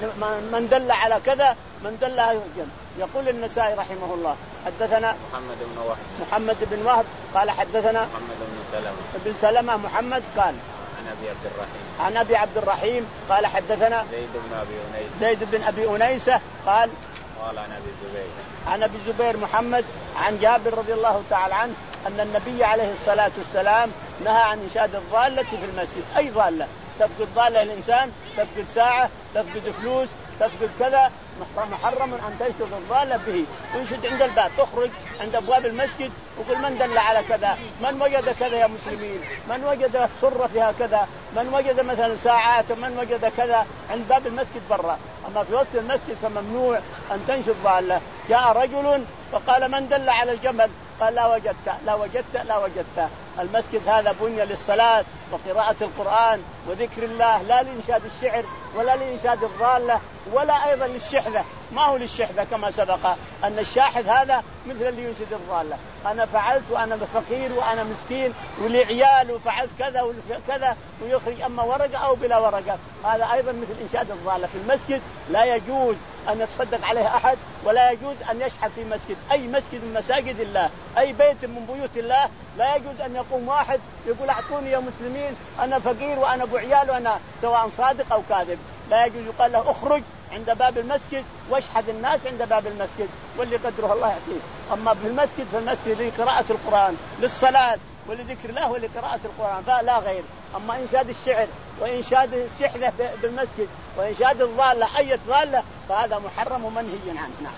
من دل على كذا من دلها يرجم. يقول النسائي رحمه الله حدثنا محمد بن وهب محمد بن وهب قال حدثنا محمد بن سلمة بن سلمة محمد قال عن أبي عبد الرحيم عن أبي عبد الرحيم قال حدثنا زيد بن أبي أنيس زيد بن أبي أنيسة قال قال عن أبي زبير عن أبي زبير محمد عن جابر رضي الله تعالى عنه أن النبي عليه الصلاة والسلام نهى عن إنشاد الضالة في المسجد، أي ضالة تفقد ضالة الإنسان، تفقد ساعة، تفقد فلوس، تفقد كذا، محرم أن تنشد الضالة به. تنشد عند الباب، تخرج عند أبواب المسجد وقل من دل على كذا، من وجد كذا يا مسلمين، من وجد سرة فيها كذا، من وجد مثلا ساعات، من وجد كذا عند باب المسجد برا. أما في وسط المسجد فممنوع أن تنشد ضالة. جاء رجل فقال من دل على الجمل؟ قال لا وجدت لا وجدت لا وجدت. المسجد هذا بني للصلاة وقراءة القرآن وذكر الله، لا لإنشاد الشعر ولا لإنشاد الضالة ولا أيضا للشحذة. ما هو للشحذة كما سبق أن الشاحذ هذا مثل اللي ينشد الضالة، أنا فعلت وأنا فقير وأنا مسكين ولي عيال وفعلت كذا وكذا ويخرج أما ورقة أو بلا ورقة، هذا أيضا مثل إنشاد الضالة. في المسجد لا يجوز أن يتصدق عليه أحد ولا يجوز أن يشحذ في مسجد، أي مسجد من مساجد الله، أي بيت من بيوت الله لا يجوز أن يقوم واحد يقول أعطوني يا مسلمين أنا فقير وأنا أبو عيال وأنا سواء صادق أو كاذب، لا يجوز. يقال له اخرج عند باب المسجد واشحذ الناس عند باب المسجد واللي قدره الله يعطيه. أما في المسجد فالمسجد لقراءة القرآن للصلاة ولذكر الله ولقراءة القرآن فلا غير. أما إنشاد الشعر وإنشاد الشحذة بالمسجد وإنشاد الضالة أي ضالة فهذا محرم ومنهي عنه. نعم.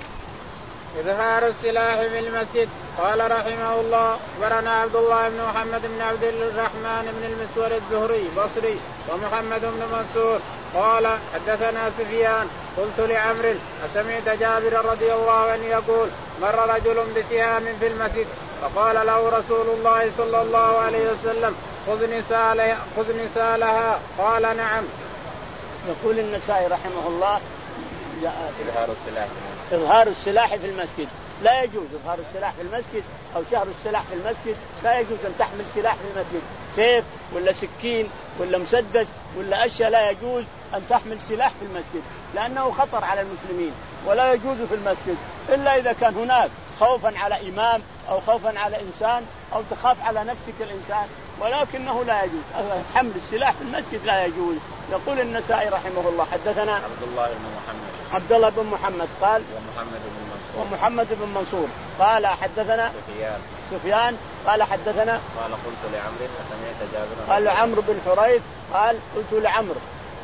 إظهار السلاح في المسجد. قال رحمه الله أخبرنا عبد الله بن محمد بن عبد الرحمن بن المسور الزهري بصري ومحمد بن منصور قال حدثنا سفيان قلت لعمرو أسمعت جابر رضي الله عنه يقول مر رجل بسهام في المسجد فقال له رسول الله صلى الله عليه وسلم خذ نسالها, خذ نسالها قال نعم. يقول النسائي رحمه الله إظهار السلاح إظهار السلاح في المسجد لا يجوز. إظهار السلاح في المسجد أو شهر السلاح في المسجد لا يجوز أن تحمل سلاح في المسجد، سيف ولا سكين ولا مسدس ولا أشياء، لا يجوز أن تحمل سلاح في المسجد لأنه خطر على المسلمين ولا يجوز في المسجد إلا إذا كان هناك خوفا على إمام أو خوفا على إنسان أو تخاف على نفسك الإنسان، ولكنه لا يجوز حمل السلاح في المسجد لا يجوز. يقول النسائي رحمه الله حدثنا عبد الله بن محمد عبد الله بن محمد قال ومحمد بن منصور ومحمد بن منصور قال حدثنا سفيان سفيان قال حدثنا قال قلت لعمرو أسمعت جابر قال عمرو بن حريث قال قلت لعمرو.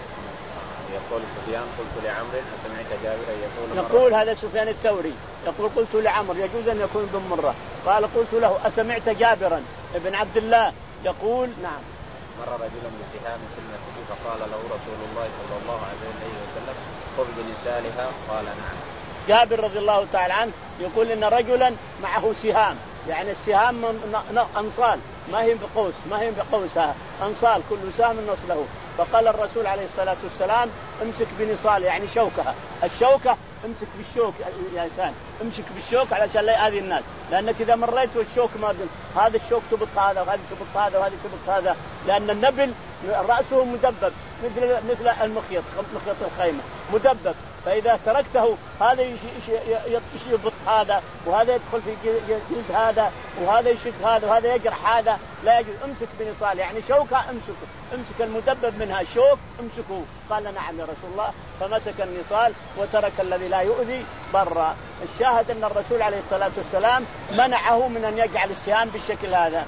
يقول سفيان قلت لعمرو أسمعت جابر يقول يقول هذا سفيان الثوري يقول قلت لعمرو يجوز أن يكون بن مرة قال قلت له أسمعت جابرا ابن عبد الله يقول نعم مر رجل بسهام في المسجد فقال له رسول الله صلى الله عليه وسلم خذ بنسالها قال نعم. جابر رضي الله تعالى عنه يقول إن رجلا معه سهام، يعني السهام أنصال ما هي بقوس ما هي بقوسها أنصال كل سهم نصله. فقال الرسول عليه الصلاة والسلام امسك بنصال يعني شوكها، الشوكة امسك بالشوك يا إنسان امسك بالشوك علشان لا يؤذي الناس، لأنك إذا مريت والشوك ما بين هذا الشوك تبط هذا وهذا تبط هذا وهذا تبط هذا، لأن النبل رأسه مدبب مثل مثل المخيط مخيط الخيمة مدبب، فإذا تركته هذا يبط هذا وهذا يدخل في جلد هذا وهذا يشد هذا وهذا يجرح هذا، لا يجوز. امسك بنصال يعني شوكة امسكه امسك المدبب منها الشوك امسكه. قال نعم يا رسول الله، فمسك النصال وترك الذي لا يؤذي برا. الشاهد أن الرسول عليه الصلاة والسلام منعه من أن يجعل السهام بالشكل هذا.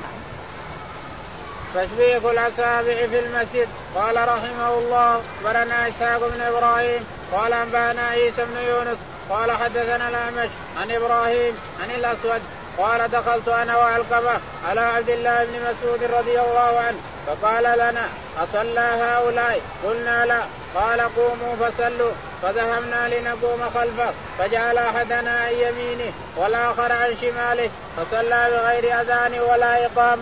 تشبيك الأصابع في المسجد. قال رحمه الله أخبرنا إسحاق بن إبراهيم قال أنبأنا عيسى بن يونس قال حدثنا الأعمش عن إبراهيم عن الأسود قال دخلت أنا وعلقمة على عبد الله بن مسعود رضي الله عنه فقال لنا أصلى هؤلاء؟ قلنا لا. قال قوموا فصلوا، فذهبنا لنقوم خلفه فجعل أحدنا عن يمينه والآخر عن شماله فصلى بغير أذان ولا إقامة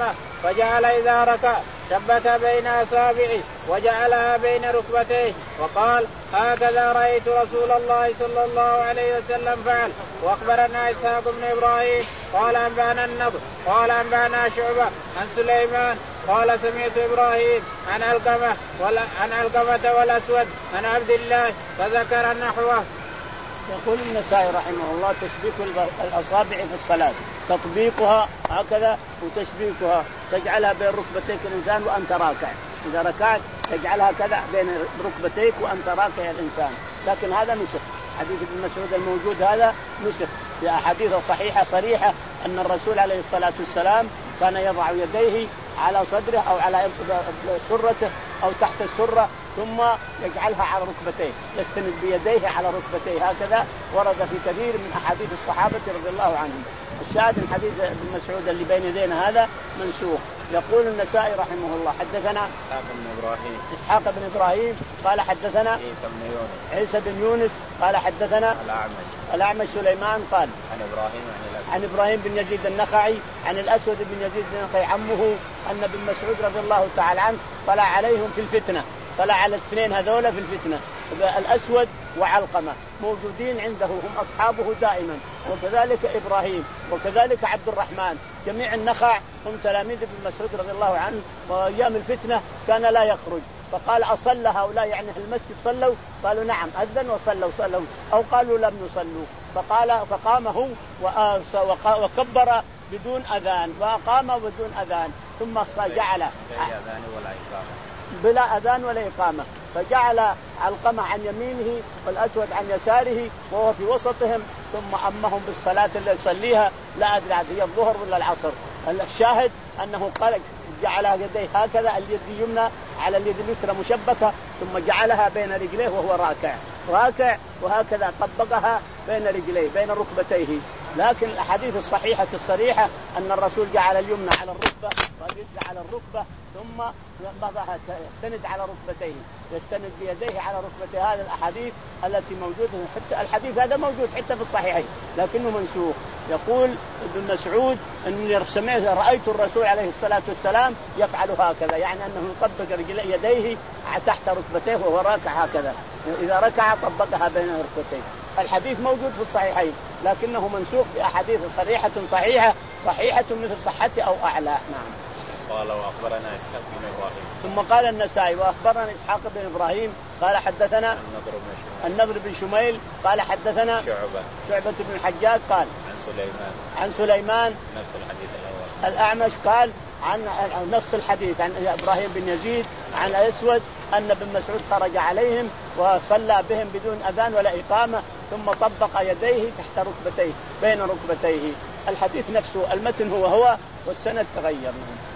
فجعل إذا ركع شبك بين أصابعه وجعلها بين ركبتيه وقال هكذا رأيت رسول الله صلى الله عليه وسلم فعل. وأخبرنا إسحاق بن إبراهيم قال أنبأنا النضر قال أنبأنا شعبة عن سليمان قال سمعت إبراهيم عن علقمة عن علقمة والأسود عن عبد الله فذكر نحوه. يقول النسائي رحمه الله تشبيك الأصابع في الصلاة تطبيقها هكذا وتشبيكها تجعلها بين ركبتيك الإنسان وأنت راكع. إذا ركعت تجعلها كذا بين ركبتيك وأنت راكع الإنسان. لكن هذا نسخ حديث ابن مسعود الموجود هذا نسخ في أحاديث صحيحة صريحة أن الرسول عليه الصلاة والسلام كان يضع يديه على صدره أو على سرته أو تحت السرة ثم يجعلها على ركبتيه يستند بيديه على ركبتيه هكذا. ورد في كثير من أحاديث الصحابة رضي الله عنهم. الشاهد من حديث ابن مسعود اللي بين يدينا هذا منسوخ. يقول النسائي رحمه الله حدثنا إسحاق بن إبراهيم إسحاق بن إبراهيم قال حدثنا عيسى بن يونس عيسى بن يونس قال حدثنا الأعمش الأعمش سليمان قال عن إبراهيم عن, عن إبراهيم بن يزيد النخعي عن الأسود بن يزيد النخعي عمه أن ابن مسعود رضي الله تعالى عنه طلع عليهم في الفتنة. طلع على الاثنين هذولا في الفتنة الأسود وعلقمة موجودين عنده هم أصحابه دائما وكذلك إبراهيم وكذلك عبد الرحمن جميع النخع هم تلاميذ ابن مسعود رضي الله عنه. وأيام الفتنة كان لا يخرج فقال أصلى هؤلاء يعني المسجد صلوا قالوا نعم أذن وصلوا صلوا أو قالوا لم يصلوا فقال فقام هو وكبر بدون أذان وأقام بدون أذان ثم جعل بلا أذان ولا إقامة فجعل علقمة عن يمينه والأسود عن يساره وهو في وسطهم ثم أمهم بالصلاة اللي يصليها لا أدري هي الظهر ولا العصر. الشاهد أنه قال جعل يديه هكذا اليد اليمنى على اليد اليسرى مشبكة ثم جعلها بين رجليه وهو راكع راكع وهكذا طبقها بين رجليه بين ركبتيه. لكن الأحاديث الصحيحة الصريحة أن الرسول جعل اليمنى على الركبة واليسرى على الركبة ثم وضعها يستند على ركبتيه يستند بيديه على ركبتيه. هذه الأحاديث التي موجودة حتى الحديث هذا موجود حتى في الصحيحين لكنه منسوخ. يقول ابن مسعود أني سمعت رأيت الرسول عليه الصلاة والسلام يفعل هكذا يعني أنه يطبق رجلي يديه تحت ركبتيه وهو راكع هكذا إذا ركع طبقها بين ركبتيه. الحديث موجود في الصحيحين لكنه منسوخ بأحاديث صريحة صحيحة صحيحة مثل صحته أو أعلى. نعم. قال وأخبرنا إسحاق بن إبراهيم ثم قال النسائي وأخبرنا إسحاق بن إبراهيم قال حدثنا النضر بن شميل قال حدثنا شعبة شعبة بن الحجاج قال عن سليمان عن سليمان نفس الحديث الأول. الأعمش قال عن نص الحديث عن إبراهيم بن يزيد عن الأسود أن ابن مسعود خرج عليهم وصلى بهم بدون أذان ولا إقامة ثم طبق يديه تحت ركبتيه بين ركبتيه. الحديث نفسه المتن هو هو والسند تغير.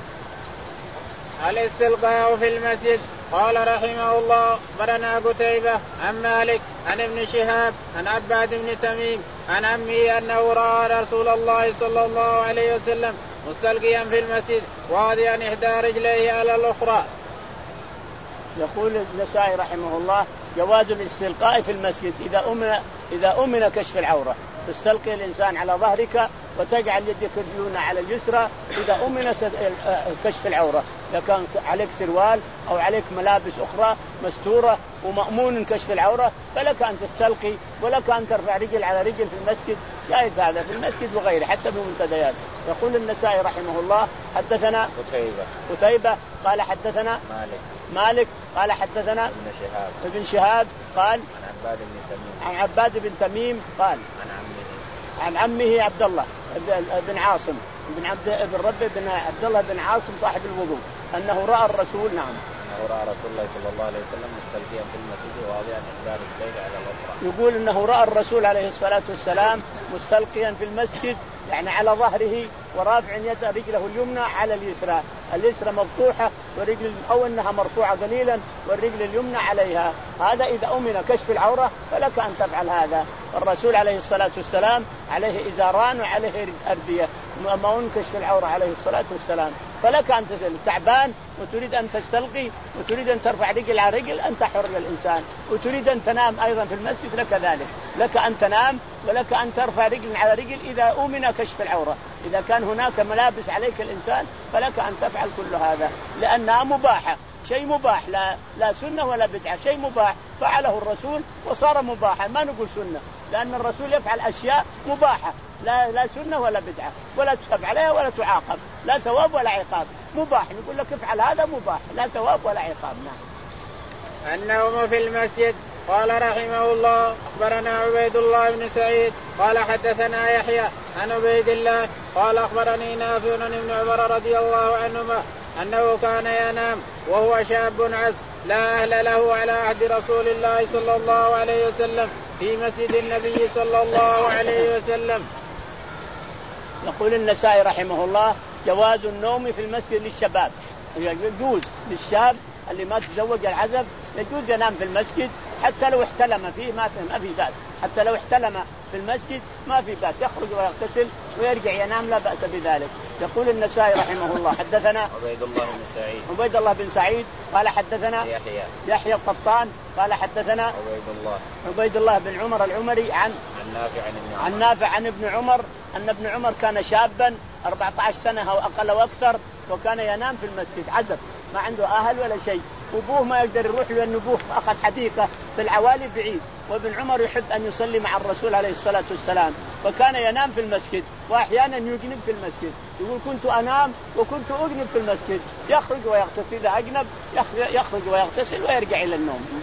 الاستلقاء في المسجد. قال رحمه الله أخبرنا قتيبة عن مالك عن ابن شهاب عن عباد بن تميم عن عمه أنه رأى رسول الله صلى الله عليه وسلم مستلقيا في المسجد واضعا إحدى رجليه على الأخرى. يقول النسائي رحمه الله جواز الاستلقاء في المسجد إذا أمن إذا أمن كشف العورة. تستلقي الإنسان على ظهرك وتجعل يدك اليمنى على اليسرى إذا أمن كشف العورة. إذا كان عليك سروال أو عليك ملابس أخرى مستورة ومأمون كشف العورة فلك أن تستلقي ولك أن ترفع رجل على رجل في المسجد. جائز هذا في المسجد وغيره حتى في المنتديات. يقول النسائي رحمه الله حدثنا قتيبة قتيبة قال حدثنا مالك مالك قال حدثنا ابن شهاب ابن شهاب قال عن عباد بن تميم عن عباد بن تميم قال عن عمه عن عمه عبد الله بن عاصم بن عبد بن ربه بن عبد الله بن عاصم صاحب الوضوء أنه رأى الرسول نعم أنه رأى رسول الله صلى الله عليه وسلم مستلقيا في المسجد واضعا إحدى رجليه على الأخرى. يقول أنه رأى الرسول عليه الصلاة والسلام مستلقيا في المسجد يعني على ظهره ورافع يد رجله اليمنى على اليسرى. اليسرى مفتوحة ورجل أو أنها مرفوعة قليلا والرجل اليمنى عليها. هذا إذا أمن كشف العورة فلك أن تفعل هذا. الرسول عليه الصلاة والسلام عليه إزاران وعليه أردية مأمون كشف العورة عليه الصلاة والسلام فلك أن تسل تعبان وتريد أن تستلقي وتريد أن ترفع رجل على رجل أنت حر الإنسان وتريد أن تنام أيضا في المسجد لك ذلك. لك أن تنام ولك أن ترفع رجل على رجل إذا أمن كشف العورة. إذا كان هناك ملابس عليك الإنسان فلك أن تفعل كل هذا لأنها مباحة، شيء مباح، لا لا سنة ولا بدعة، شيء مباح فعله الرسول وصار مباحا، ما نقول سنة، لأن الرسول يفعل أشياء مباحة لا لا سنة ولا بدعة ولا تثاب عليها ولا تعاقب، لا ثواب ولا عقاب، مباح نقول لك افعل هذا مباح لا ثواب ولا عقاب. نعم. النوم في المسجد. قال رحمه الله أخبرنا عبيد الله بن سعيد قال حدثنا يحيى عن عبيد الله قال أخبرني نافع بن عمر رضي الله عنهما أنه كان ينام وهو شاب عز لا أهل له على عهد رسول الله صلى الله عليه وسلم في مسجد النبي صلى الله عليه وسلم. يقول النسائي رحمه الله جواز النوم في المسجد للشباب، يجوز للشاب اللي ما تزوج العزب يجوز ينام في المسجد حتى لو احتلم فيه ما ما في بأس، حتى لو احتلم في المسجد ما في بأس، يخرج ويغتسل ويرجع ينام لا بأس بذلك. يقول النسائي رحمه الله حدثنا عبيد الله بن سعيد عبيد الله بن سعيد قال حدثنا يحيى يحيى القطان قال حدثنا عبيد الله عبيد الله بن عمر العمري عن عن نافع عن ابن عمر عن نافع عن ابن عمر أن ابن عمر كان شابا أربعة عشر سنة أو أقل وأكثر، وكان ينام في المسجد عزب ما عنده أهل ولا شيء، وأبوه ما يقدر يروح لأن أبوه أخذ حديقة في العوالي بعيد، وابن عمر يحب أن يصلي مع الرسول عليه الصلاة والسلام، فكان ينام في المسجد وأحيانا يجنب في المسجد، يقول كنت أنام وكنت أجنب في المسجد، يخرج ويغتسل، إذا أجنب يخرج ويغتسل ويرجع إلى النوم.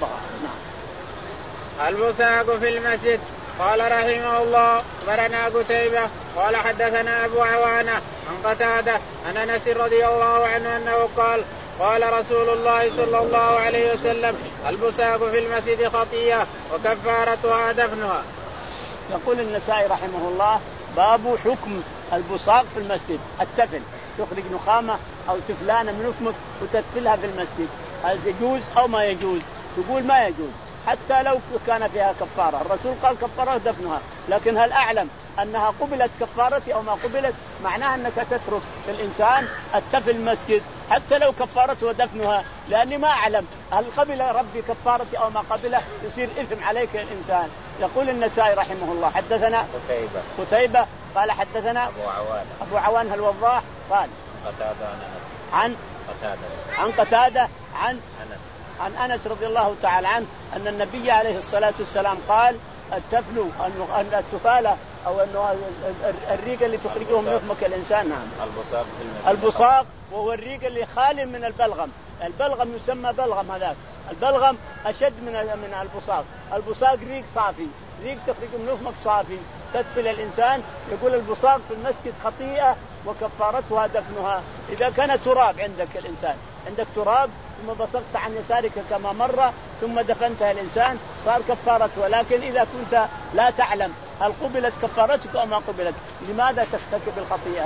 البصاق في المسجد. قال رحمه الله أخبرنا قتيبة قال حدثنا أبو عوانة عن قتادة عن أنس رضي الله عنه أنه قال قال رسول الله صلى الله عليه وسلم البصاق في المسجد خطيئة وكفارتها دفنها. يقول النسائي رحمه الله باب حكم البصاق في المسجد، التفل، تخرج نخامة أو تفلانة من فمك وتتفلها في المسجد، هل يجوز أو ما يجوز؟ تقول ما يجوز حتى لو كان فيها كفارة، الرسول قال كفارة دفنها، لكن هل أعلم أنها قبلت كفارتي أو ما قبلت؟ معناها أنك تترك الإنسان التفل المسجد حتى لو كفارته ودفنها، لأني ما أعلم هل قبل ربي كفارتي أو ما قبله، يصير إثم عليك الإنسان. يقول النسائي رحمه الله حدثنا قتيبة قتيبة قال حدثنا أبو عوان أبو عوان الوضاح قال قتادة عن أنس عن قتادة عن قتادة عن أنس عن أنس رضي الله تعالى عنه أن النبي عليه الصلاة والسلام قال التفل أن التفالة أو أنه الريق اللي تخرجه من فمك الإنسان. نعم. البصاق في المسجد. البصاق وهو الريق اللي خال من البلغم، البلغم يسمى بلغم، هذاك البلغم أشد من من البصاق، البصاق ريق صافي، ريق تخرج من فمك صافي تدفل الإنسان. يقول البصاق في المسجد خطيئة وكفارتها دفنها. إذا كان تراب عندك الإنسان، عندك تراب ثم بصقت عن يسارك كما مر ثم دفنتها الإنسان صار كفارته، لكن إذا كنت لا تعلم هل قبلت كفارتك أو ما قبلت لماذا ترتكب الخطيئة؟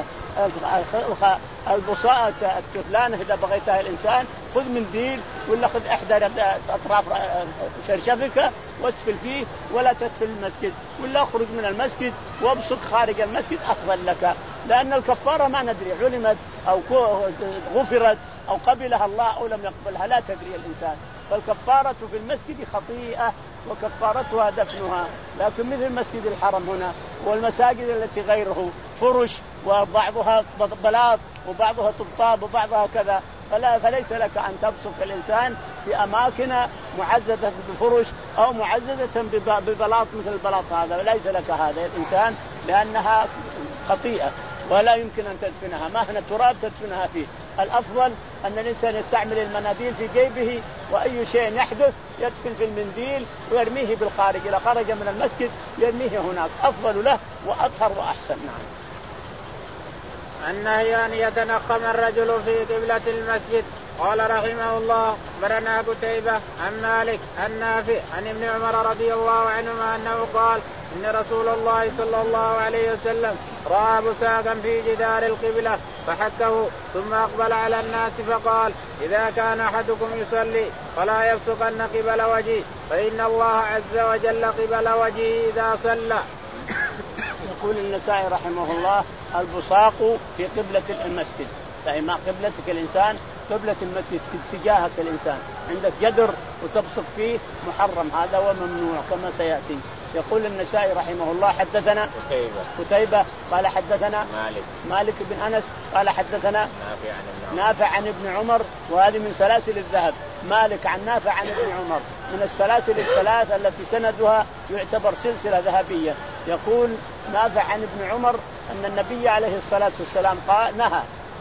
البصاقة التفلانة إذا بغيتها الإنسان خذ منديل ولا خذ إحدى أطراف شرشفك واتفل فيه ولا تدخل المسجد، ولا اخرج من المسجد وابصق خارج المسجد أفضل لك، لأن الكفارة ما ندري علمت أو غفرت أو قبلها الله أو لم يقبلها لا تدري الإنسان. فالكفارة في المسجد خطيئة وكفارتها دفنها. لكن مثل مسجد الحرم هنا والمساجد التي غيره فرش وبعضها بلاط وبعضها طبطاب وبعضها كذا، فلا فليس لك أن تبصق الإنسان في أماكن معززة بفرش أو معززة ببلاط مثل البلاط هذا، ليس لك هذا الإنسان لأنها خطيئة ولا يمكن أن تدفنها، ما هنا تراب تدفنها فيه. الأفضل أن الإنسان يستعمل المناديل في جيبه وأي شيء يحدث يدفن في المنديل ويرميه بالخارج، إذا خرج من المسجد يرميه هناك أفضل له وأطهر وأحسن. نعم. النهي أن يتنقم الرجل في قبلة المسجد. قال رحمه الله برنا قتيبة عن مالك عن نافع عن ابن عمر رضي الله عنهما أنه قال إن رسول الله صلى الله عليه وسلم رأى بساقا في جدار القبلة فحكه ثم أقبل على الناس فقال إذا كان أحدكم يصلي فلا يبصقن قبل وجهه فإن الله عز وجل قبل وجهه إذا صلى. يقول النسائي رحمه الله البصاق في قبلة المسجد، فإما قبلتك الإنسان قبلة المسجد اتجاهك الإنسان، عندك جدر وتبصق فيه محرم هذا وممنوع كما سيأتي. يقول النسائي رحمه الله حدثنا قتيبة قتيبة قال حدثنا مالك مالك بن أنس قال حدثنا نافع عن ابن عمر نافع عن ابن عمر، وهذه من سلاسل الذهب. مالك عن نافع عن ابن عمر من السلاسل الثلاث التي سندها يعتبر سلسلة ذهبية. يقول نافع عن ابن عمر أن النبي عليه الصلاة والسلام قال نهى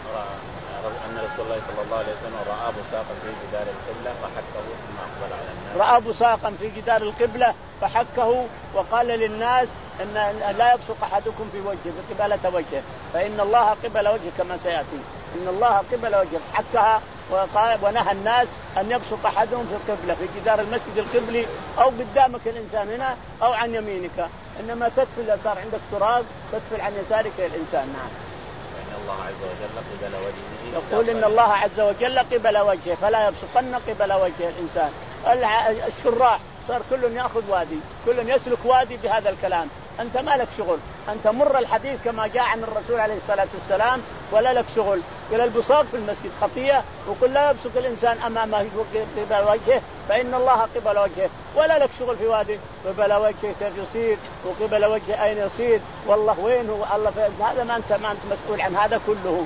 أن رسول الله صلى الله عليه وسلم رأى بصاقا في جدار القبلة فحكه ثم أقبل على الناس. رأى بصاقا في جدار القبلة فحكه وقال للناس أن لا يبصق أحدكم في وجهه في قبالة وجهه فإن الله قبل وجهه كما سيأتي. إن الله قبل وجهه حكها وقال ونهى الناس أن يبصق أحدهم في القبلة في جدار المسجد القبلي أو قدامك الإنسان هنا أو عن يمينك، إنما تدفل صار عندك تراب تدفل عن يسارك الإنسان. نعم. الله عز وجل قبل وجهه. يقول إن الله عز وجل قبل وجهه فلا يبصقن قبل وجه الإنسان. الشراع صار كل يأخذ وادي كل يسلك وادي بهذا الكلام. أنت ما لك شغل، أنت مر الحديث كما جاء عن الرسول عليه الصلاة والسلام ولا لك شغل. قال البصاق في المسجد خطيئة وقل لا يبصق الإنسان أمامه قبل وجهه فإن الله قبل وجهه، ولا لك شغل في وادي قبل وجهه كيف يصير وقبل وجهه أين يصير والله وين هو الله في هذا ما أنت ما أنت مسؤول عن هذا كله.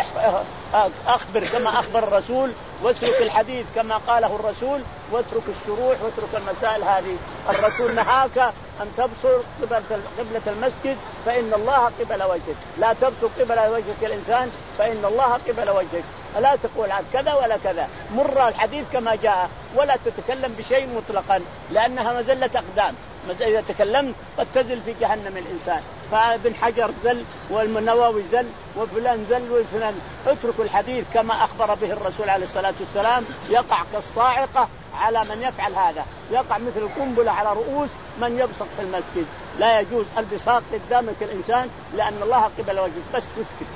أخبر كما أخبر الرسول واسلك الحديث كما قاله الرسول واترك الشروح واترك المسائل هذه. الرسول نهاك أن تبصر قبلة المسجد فإن الله قبل وجهك، لا تبصر قبل وجهك الإنسان فإن الله قبل وجهك، لا تقول عن كذا ولا كذا. مر الحديث كما جاء ولا تتكلم بشيء مطلقا لأنها مزلة أقدام. إذا تكلمت قد تزل في جهنم الإنسان. فابن حجر زل والنووي زل وفلان زل وفلان. اتركوا الحديث كما أخبر به الرسول عليه الصلاة والسلام. يقع كالصاعقة على من يفعل هذا، يقع مثل القنبلة على رؤوس من يبصق في المسجد. لا يجوز البصاق قدامك الإنسان لأن الله قبل وجهك بس تسكت.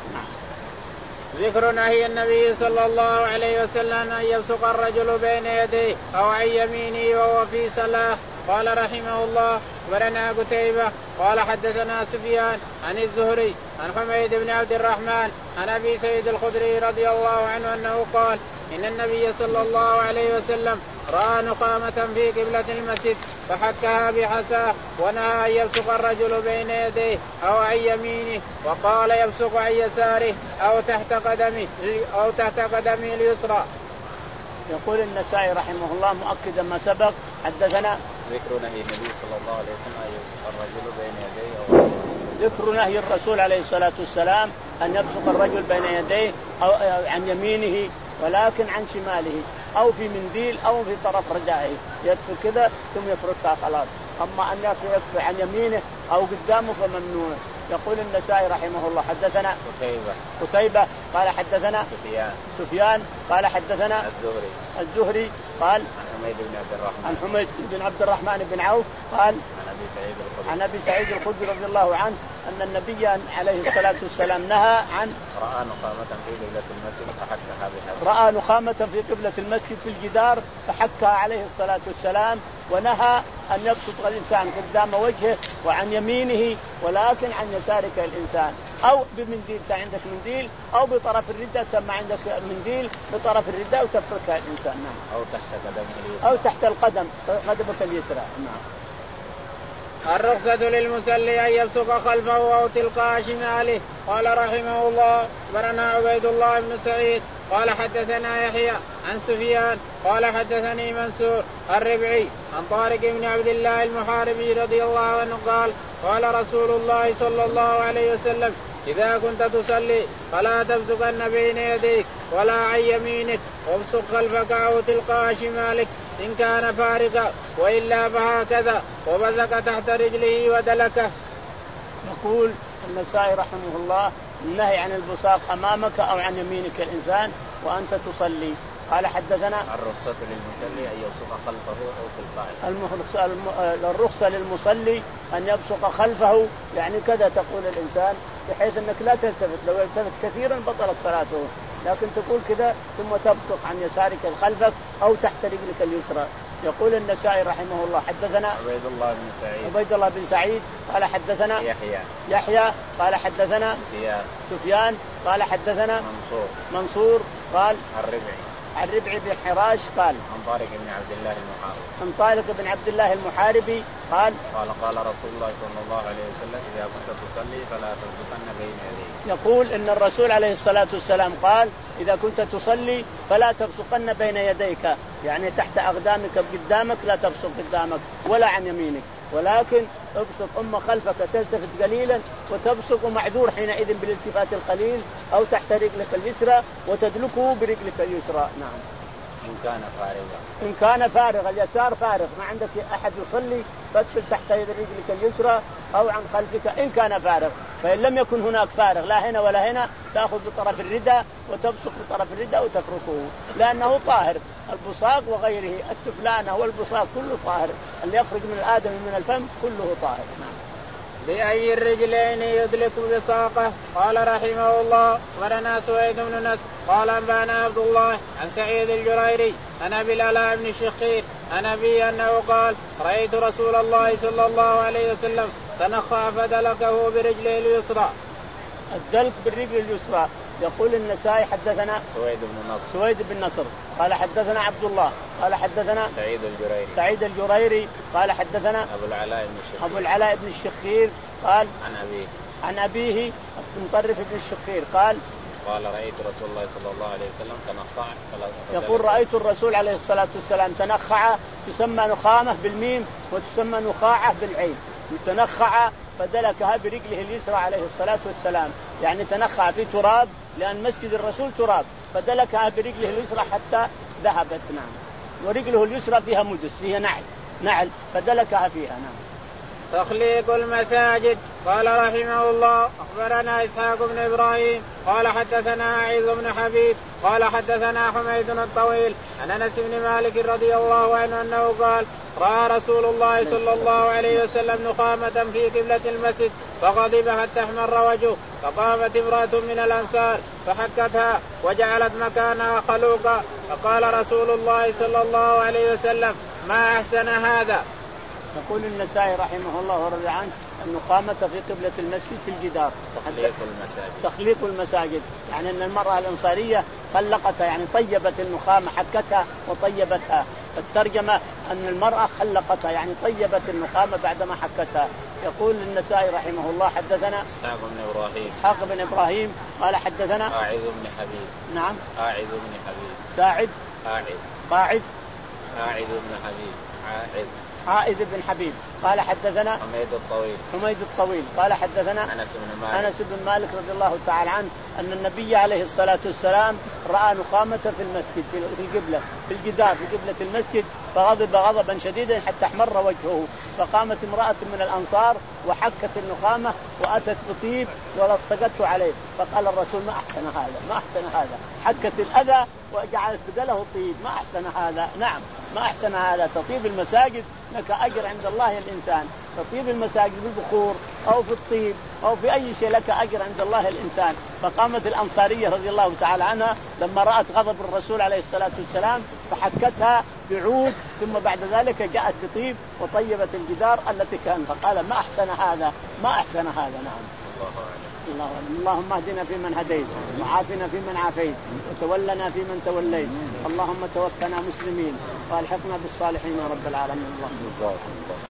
ذكر نهي النبي صلى الله عليه وسلم أن يبصق الرجل بين يديه أو عن يمينه وهو في صلاة. قال رحمه الله ورنا قتيبة قال حدثنا سفيان عن الزهري عن حميد بن عبد الرحمن عن أبي سعيد الخدري رضي الله عنه أنه قال إن النبي صلى الله عليه وسلم رأى نقامة في قبلة المسجد فحكها بحساه ونهى أن يبصق الرجل بين يديه أو عن يمينه وقال يبصق عن يساره أو تحت قدمه أو تحت قدمه اليسرى. يقول النسائي رحمه الله مؤكدا ما سبق حدثنا ذكر نهي النبي صلى الله عليه وسلم أن يبصق الرجل بين يديه أو ذكر نهي الرسول عليه الصلاة والسلام أن يبصق الرجل بين يديه أو عن يمينه ولكن عن شماله أو في منديل أو في طرف ردائه يدفع كذا ثم يفركها خلاص. أما أن يدفع عن يمينه أو قدامه فممنوع. يقول النسائي رحمه الله حدثنا قتيبة قتيبة قال حدثنا سفيان سفيان قال حدثنا الزهري الزهري قال عن حميد بن عبد الرحمن عن حميد بن عبد الرحمن بن عوف قال عن أبي سعيد الخدري عن أبي سعيد الخدري رضي الله عنه أن النبي عليه الصلاة والسلام نهى عن رأى نقامة في قبلة المسجد فحكها بحساه رأى نقامة في قبلة المسجد في الجدار فحكها عليه الصلاة والسلام ونهى أن يبسط الإنسان قدام وجهه وعن يمينه ولكن عن يسارك الإنسان أو بمنديل عندك منديل أو بطرف الرداء تسمى عندك منديل بطرف الرداء وتفركها الإنسان. نعم. أو تحت قدمه اليسرى أو تحت القدم قدمك اليسرى. نعم. الرخصة للمصلي أن يبصق خلفه أو تلقاء شماله. قال رحمه الله أخبرنا عبيد الله بن سعيد قال حدثنا يحيى عن سفيان قال حدثني منصور الربعي عن طارق بن عبد الله المحاربي رضي الله عنه قال قال رسول الله صلى الله عليه وسلم إذا كنت تصلي فلا تبصقن بين يديك ولا عن يمينك وابصق خلفك أو تلقاء شمالك إن كان فارغا وإلا فهكذا وبزق تحت رجله ودلكه. يقول النسائي رحمه الله النهي عن البصاق أمامك أو عن يمينك الإنسان وأنت تصلي. قال حدثنا الرخصة للمصلي أن يبصق خلفه أو تلقائه. الرخصة للمصلي أن يبصق خلفه يعني كذا تقول الإنسان بحيث أنك لا تلتفت، لو التفت كثيرا بطلت صلاته، لكن تقول كذا ثم تبصق عن يسارك خلفك أو تحت رجلك اليسرى. يقول النسائي رحمه الله حدثنا عبيد الله بن سعيد عبيد الله بن سعيد قال حدثنا يحيى يحيى قال حدثنا سفيان سفيان قال حدثنا منصور منصور قال الربعي عن ربعي بن حراش قال عن طارق بن عبد الله المحاربي عن طارق بن عبد الله المحاربي قال قال قال رسول الله صلى الله عليه وسلم إذا كنت تصلي فلا تبصقن بين يديك. يقول إن الرسول عليه الصلاة والسلام قال إذا كنت تصلي فلا تبصقن بين يديك، يعني تحت أقدامك قدامك لا تبصق قدامك ولا عن يمينك، ولكن ابصق أم خلفك تلتفت قليلا وتبصق معذور حينئذ بالالتفات القليل أو تحت رجلك اليسرى وتدلكه برجلك اليسرى. نعم. إن كان فارغا إن كان فارغ اليسار فارغ ما عندك أحد يصلي فادخل تحت رجلك اليسرى أو عن خلفك إن كان فارغ. فإن لم يكن هناك فارغ لا هنا ولا هنا تأخذ بطرف الرداء وتبصق بطرف الرداء وتفركه لأنه طاهر. البصاق وغيره التفلانة والبصاق كله طاهر، اللي يخرج من الآدم من الفم كله طاهر. نعم. بأي الرجلين يدلك بصاقه؟ قال رحمه الله ولنا سويد بن نصر قال أنبانا عبد الله عن سعيد الجريري عن أبي العلاء بن الشخير عن أبي أنه قال رأيت رسول الله صلى الله عليه وسلم تنخى فدلكه برجله اليسرى. الدلك بالرجل اليسرى. يقول النسائي حدثنا سويد بن نصر سويد بن نصر قال حدثنا عبد الله قال حدثنا سعيد الجريري سعيد الجريري قال حدثنا أبو العلاء بن الشخير أبو العلاء بن الشخير قال عن أبيه عن أبيه مطرف بن الشخير قال قال رأيت رسول الله صلى الله عليه وسلم تنخع. يقول رأيت الرسول عليه الصلاة والسلام تنخع، تسمى نخامة بالميم وتسمى نخاعة بالعين. تنخع فدلكها برجله اليسرى عليه الصلاة والسلام، يعني تنخع في تراب لأن مسجد الرسول تراب فدلكها برجله اليسرى حتى ذهبت. نعم. ورجله اليسرى فيها مدس فيها نعل نعل فدلكها فيها. نعم. تخليق المساجد. قال رحمه الله أخبرنا إسحاق بن إبراهيم قال حدثنا عيسى بن حبيب قال حدثنا حميد الطويل عن أنس بن مالك رضي الله عنه أنه قال رأى رسول الله صلى الله عليه وسلم نخامة في قبلة المسجد فغضب حتى احمر وجهه، فقامت امرأة من الأنصار فحكتها وجعلت مكانها خلوقا، فقال رسول الله صلى الله عليه وسلم ما أحسن هذا. يقول النسائي رحمه الله ورضي عنه النخامة في قبلة المسجد في الجدار. تخليق المساجد. تخليق المساجد يعني أن المرأة الأنصارية خلقتها يعني طيبت النخامة حكتها وطيبتها. الترجمة أن المرأة خلقتها يعني طيبت النخامة بعدما حكتها. يقول النسائي رحمه الله حدثنا إسحاق بن إبراهيم إسحاق بن إبراهيم قال حدثنا قاعد بن حبيب. نعم. قاعد بن حبيب. ساعد. قاعد. قاعد. قاعد بن حبيب. عائد. عائد بن حبيب قال حدثنا حميد الطويل. حميد الطويل قال حدثنا أنس بن مالك. أنس بن مالك رضي الله تعالى عنه أن النبي عليه الصلاة والسلام رأى نخامة في المسجد في القبلة في الجدار في قبلة المسجد فغضب غضبا شديدا حتى احمر وجهه، فقامت امرأة من الأنصار وحكت النخامة وأتت بطيب ولصقته عليه، فقال الرسول ما أحسن هذا ما أحسن هذا، حكت الأذى وجعلت بدله طيب ما أحسن هذا. نعم ما أحسن هذا. تطيب المساجد لك أجر عند الله الإنسان، تطيب المساجد بالبخور أو في الطيب أو في أي شيء لك أجر عند الله الإنسان. فقامت الأنصارية رضي الله تعالى عنها لما رأت غضب الرسول عليه الصلاة والسلام فحكتها بعود ثم بعد ذلك جاءت بطيب وطيبت الجدار التي كان، فقال ما أحسن هذا ما أحسن هذا. نعم. الله أعلم. اللهم اهدنا فيمن هديت وعافنا فيمن عافيت وتولنا فيمن توليت، اللهم توفنا مسلمين والحقنا بالصالحين يا رب العالمين. الله